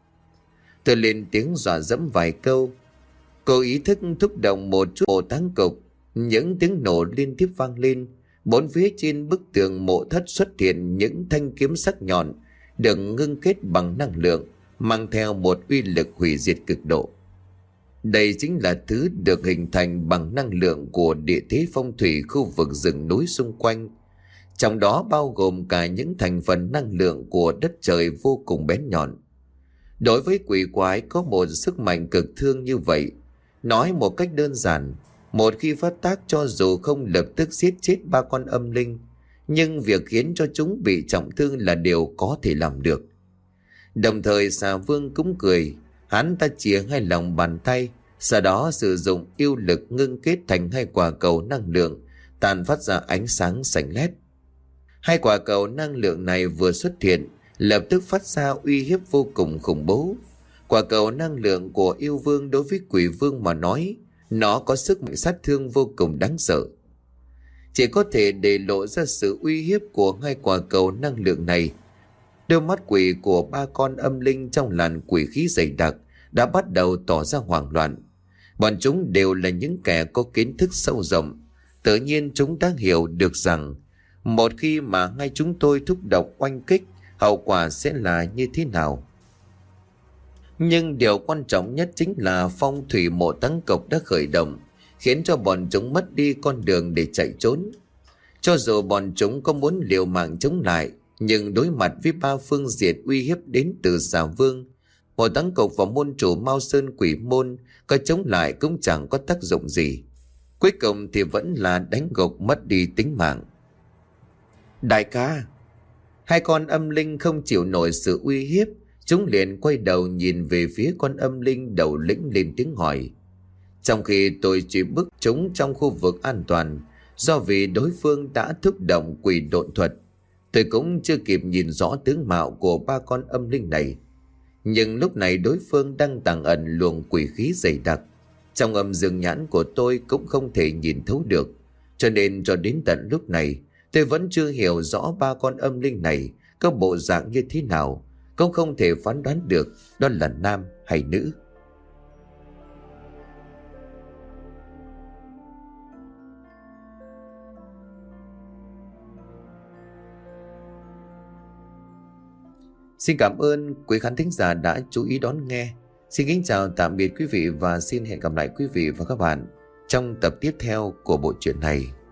Tôi lên tiếng dọa dẫm vài câu. Cô ý thức thúc động một chút mộ táng cục. Những tiếng nổ liên tiếp vang lên. Bốn phía trên bức tường mộ thất xuất hiện những thanh kiếm sắc nhọn, được ngưng kết bằng năng lượng, mang theo một uy lực hủy diệt cực độ. Đây chính là thứ được hình thành bằng năng lượng của địa thế phong thủy khu vực rừng núi xung quanh. Trong đó bao gồm cả những thành phần năng lượng của đất trời vô cùng bén nhọn. Đối với quỷ quái có một sức mạnh cực thương như vậy, nói một cách đơn giản, một khi phát tác cho dù không lập tức giết chết ba con âm linh, nhưng việc khiến cho chúng bị trọng thương là điều có thể làm được. Đồng thời xà vương cũng cười. Hắn ta chìa hai lòng bàn tay, sau đó sử dụng yêu lực ngưng kết thành hai quả cầu năng lượng, tàn phát ra ánh sáng xanh lét. Hai quả cầu năng lượng này vừa xuất hiện, lập tức phát ra uy hiếp vô cùng khủng bố. Quả cầu năng lượng của yêu vương đối với quỷ vương mà nói, nó có sức mạnh sát thương vô cùng đáng sợ. Chỉ có thể để lộ ra sự uy hiếp của hai quả cầu năng lượng này, đôi mắt quỷ của ba con âm linh trong làn quỷ khí dày đặc đã bắt đầu tỏ ra hoảng loạn. Bọn chúng đều là những kẻ có kiến thức sâu rộng. Tự nhiên chúng đã hiểu được rằng một khi mà ngay chúng tôi thúc động oanh kích, hậu quả sẽ là như thế nào. Nhưng điều quan trọng nhất chính là phong thủy mộ táng cục đã khởi động, khiến cho bọn chúng mất đi con đường để chạy trốn. Cho dù bọn chúng có muốn liều mạng chống lại, nhưng đối mặt với ba phương diện uy hiếp đến từ xà vương, Hồ Thắng Cục và môn chủ Mao Sơn Quỷ Môn có chống lại cũng chẳng có tác dụng gì. Cuối cùng thì vẫn là đánh gục mất đi tính mạng. Đại ca! Hai con âm linh không chịu nổi sự uy hiếp, chúng liền quay đầu nhìn về phía con âm linh đầu lĩnh lên tiếng hỏi. Trong khi tôi truy bức chúng trong khu vực an toàn, do vì đối phương đã thúc động quỷ độn thuật, tôi cũng chưa kịp nhìn rõ tướng mạo của ba con âm linh này. Nhưng lúc này đối phương đang tàng ẩn luồng quỷ khí dày đặc, trong âm dương nhãn của tôi cũng không thể nhìn thấu được. Cho nên cho đến tận lúc này, tôi vẫn chưa hiểu rõ ba con âm linh này có bộ dạng như thế nào, cũng không thể phán đoán được đó là nam hay nữ. Xin cảm ơn quý khán thính giả đã chú ý đón nghe. Xin kính chào tạm biệt quý vị và xin hẹn gặp lại quý vị và các bạn trong tập tiếp theo của bộ truyện này.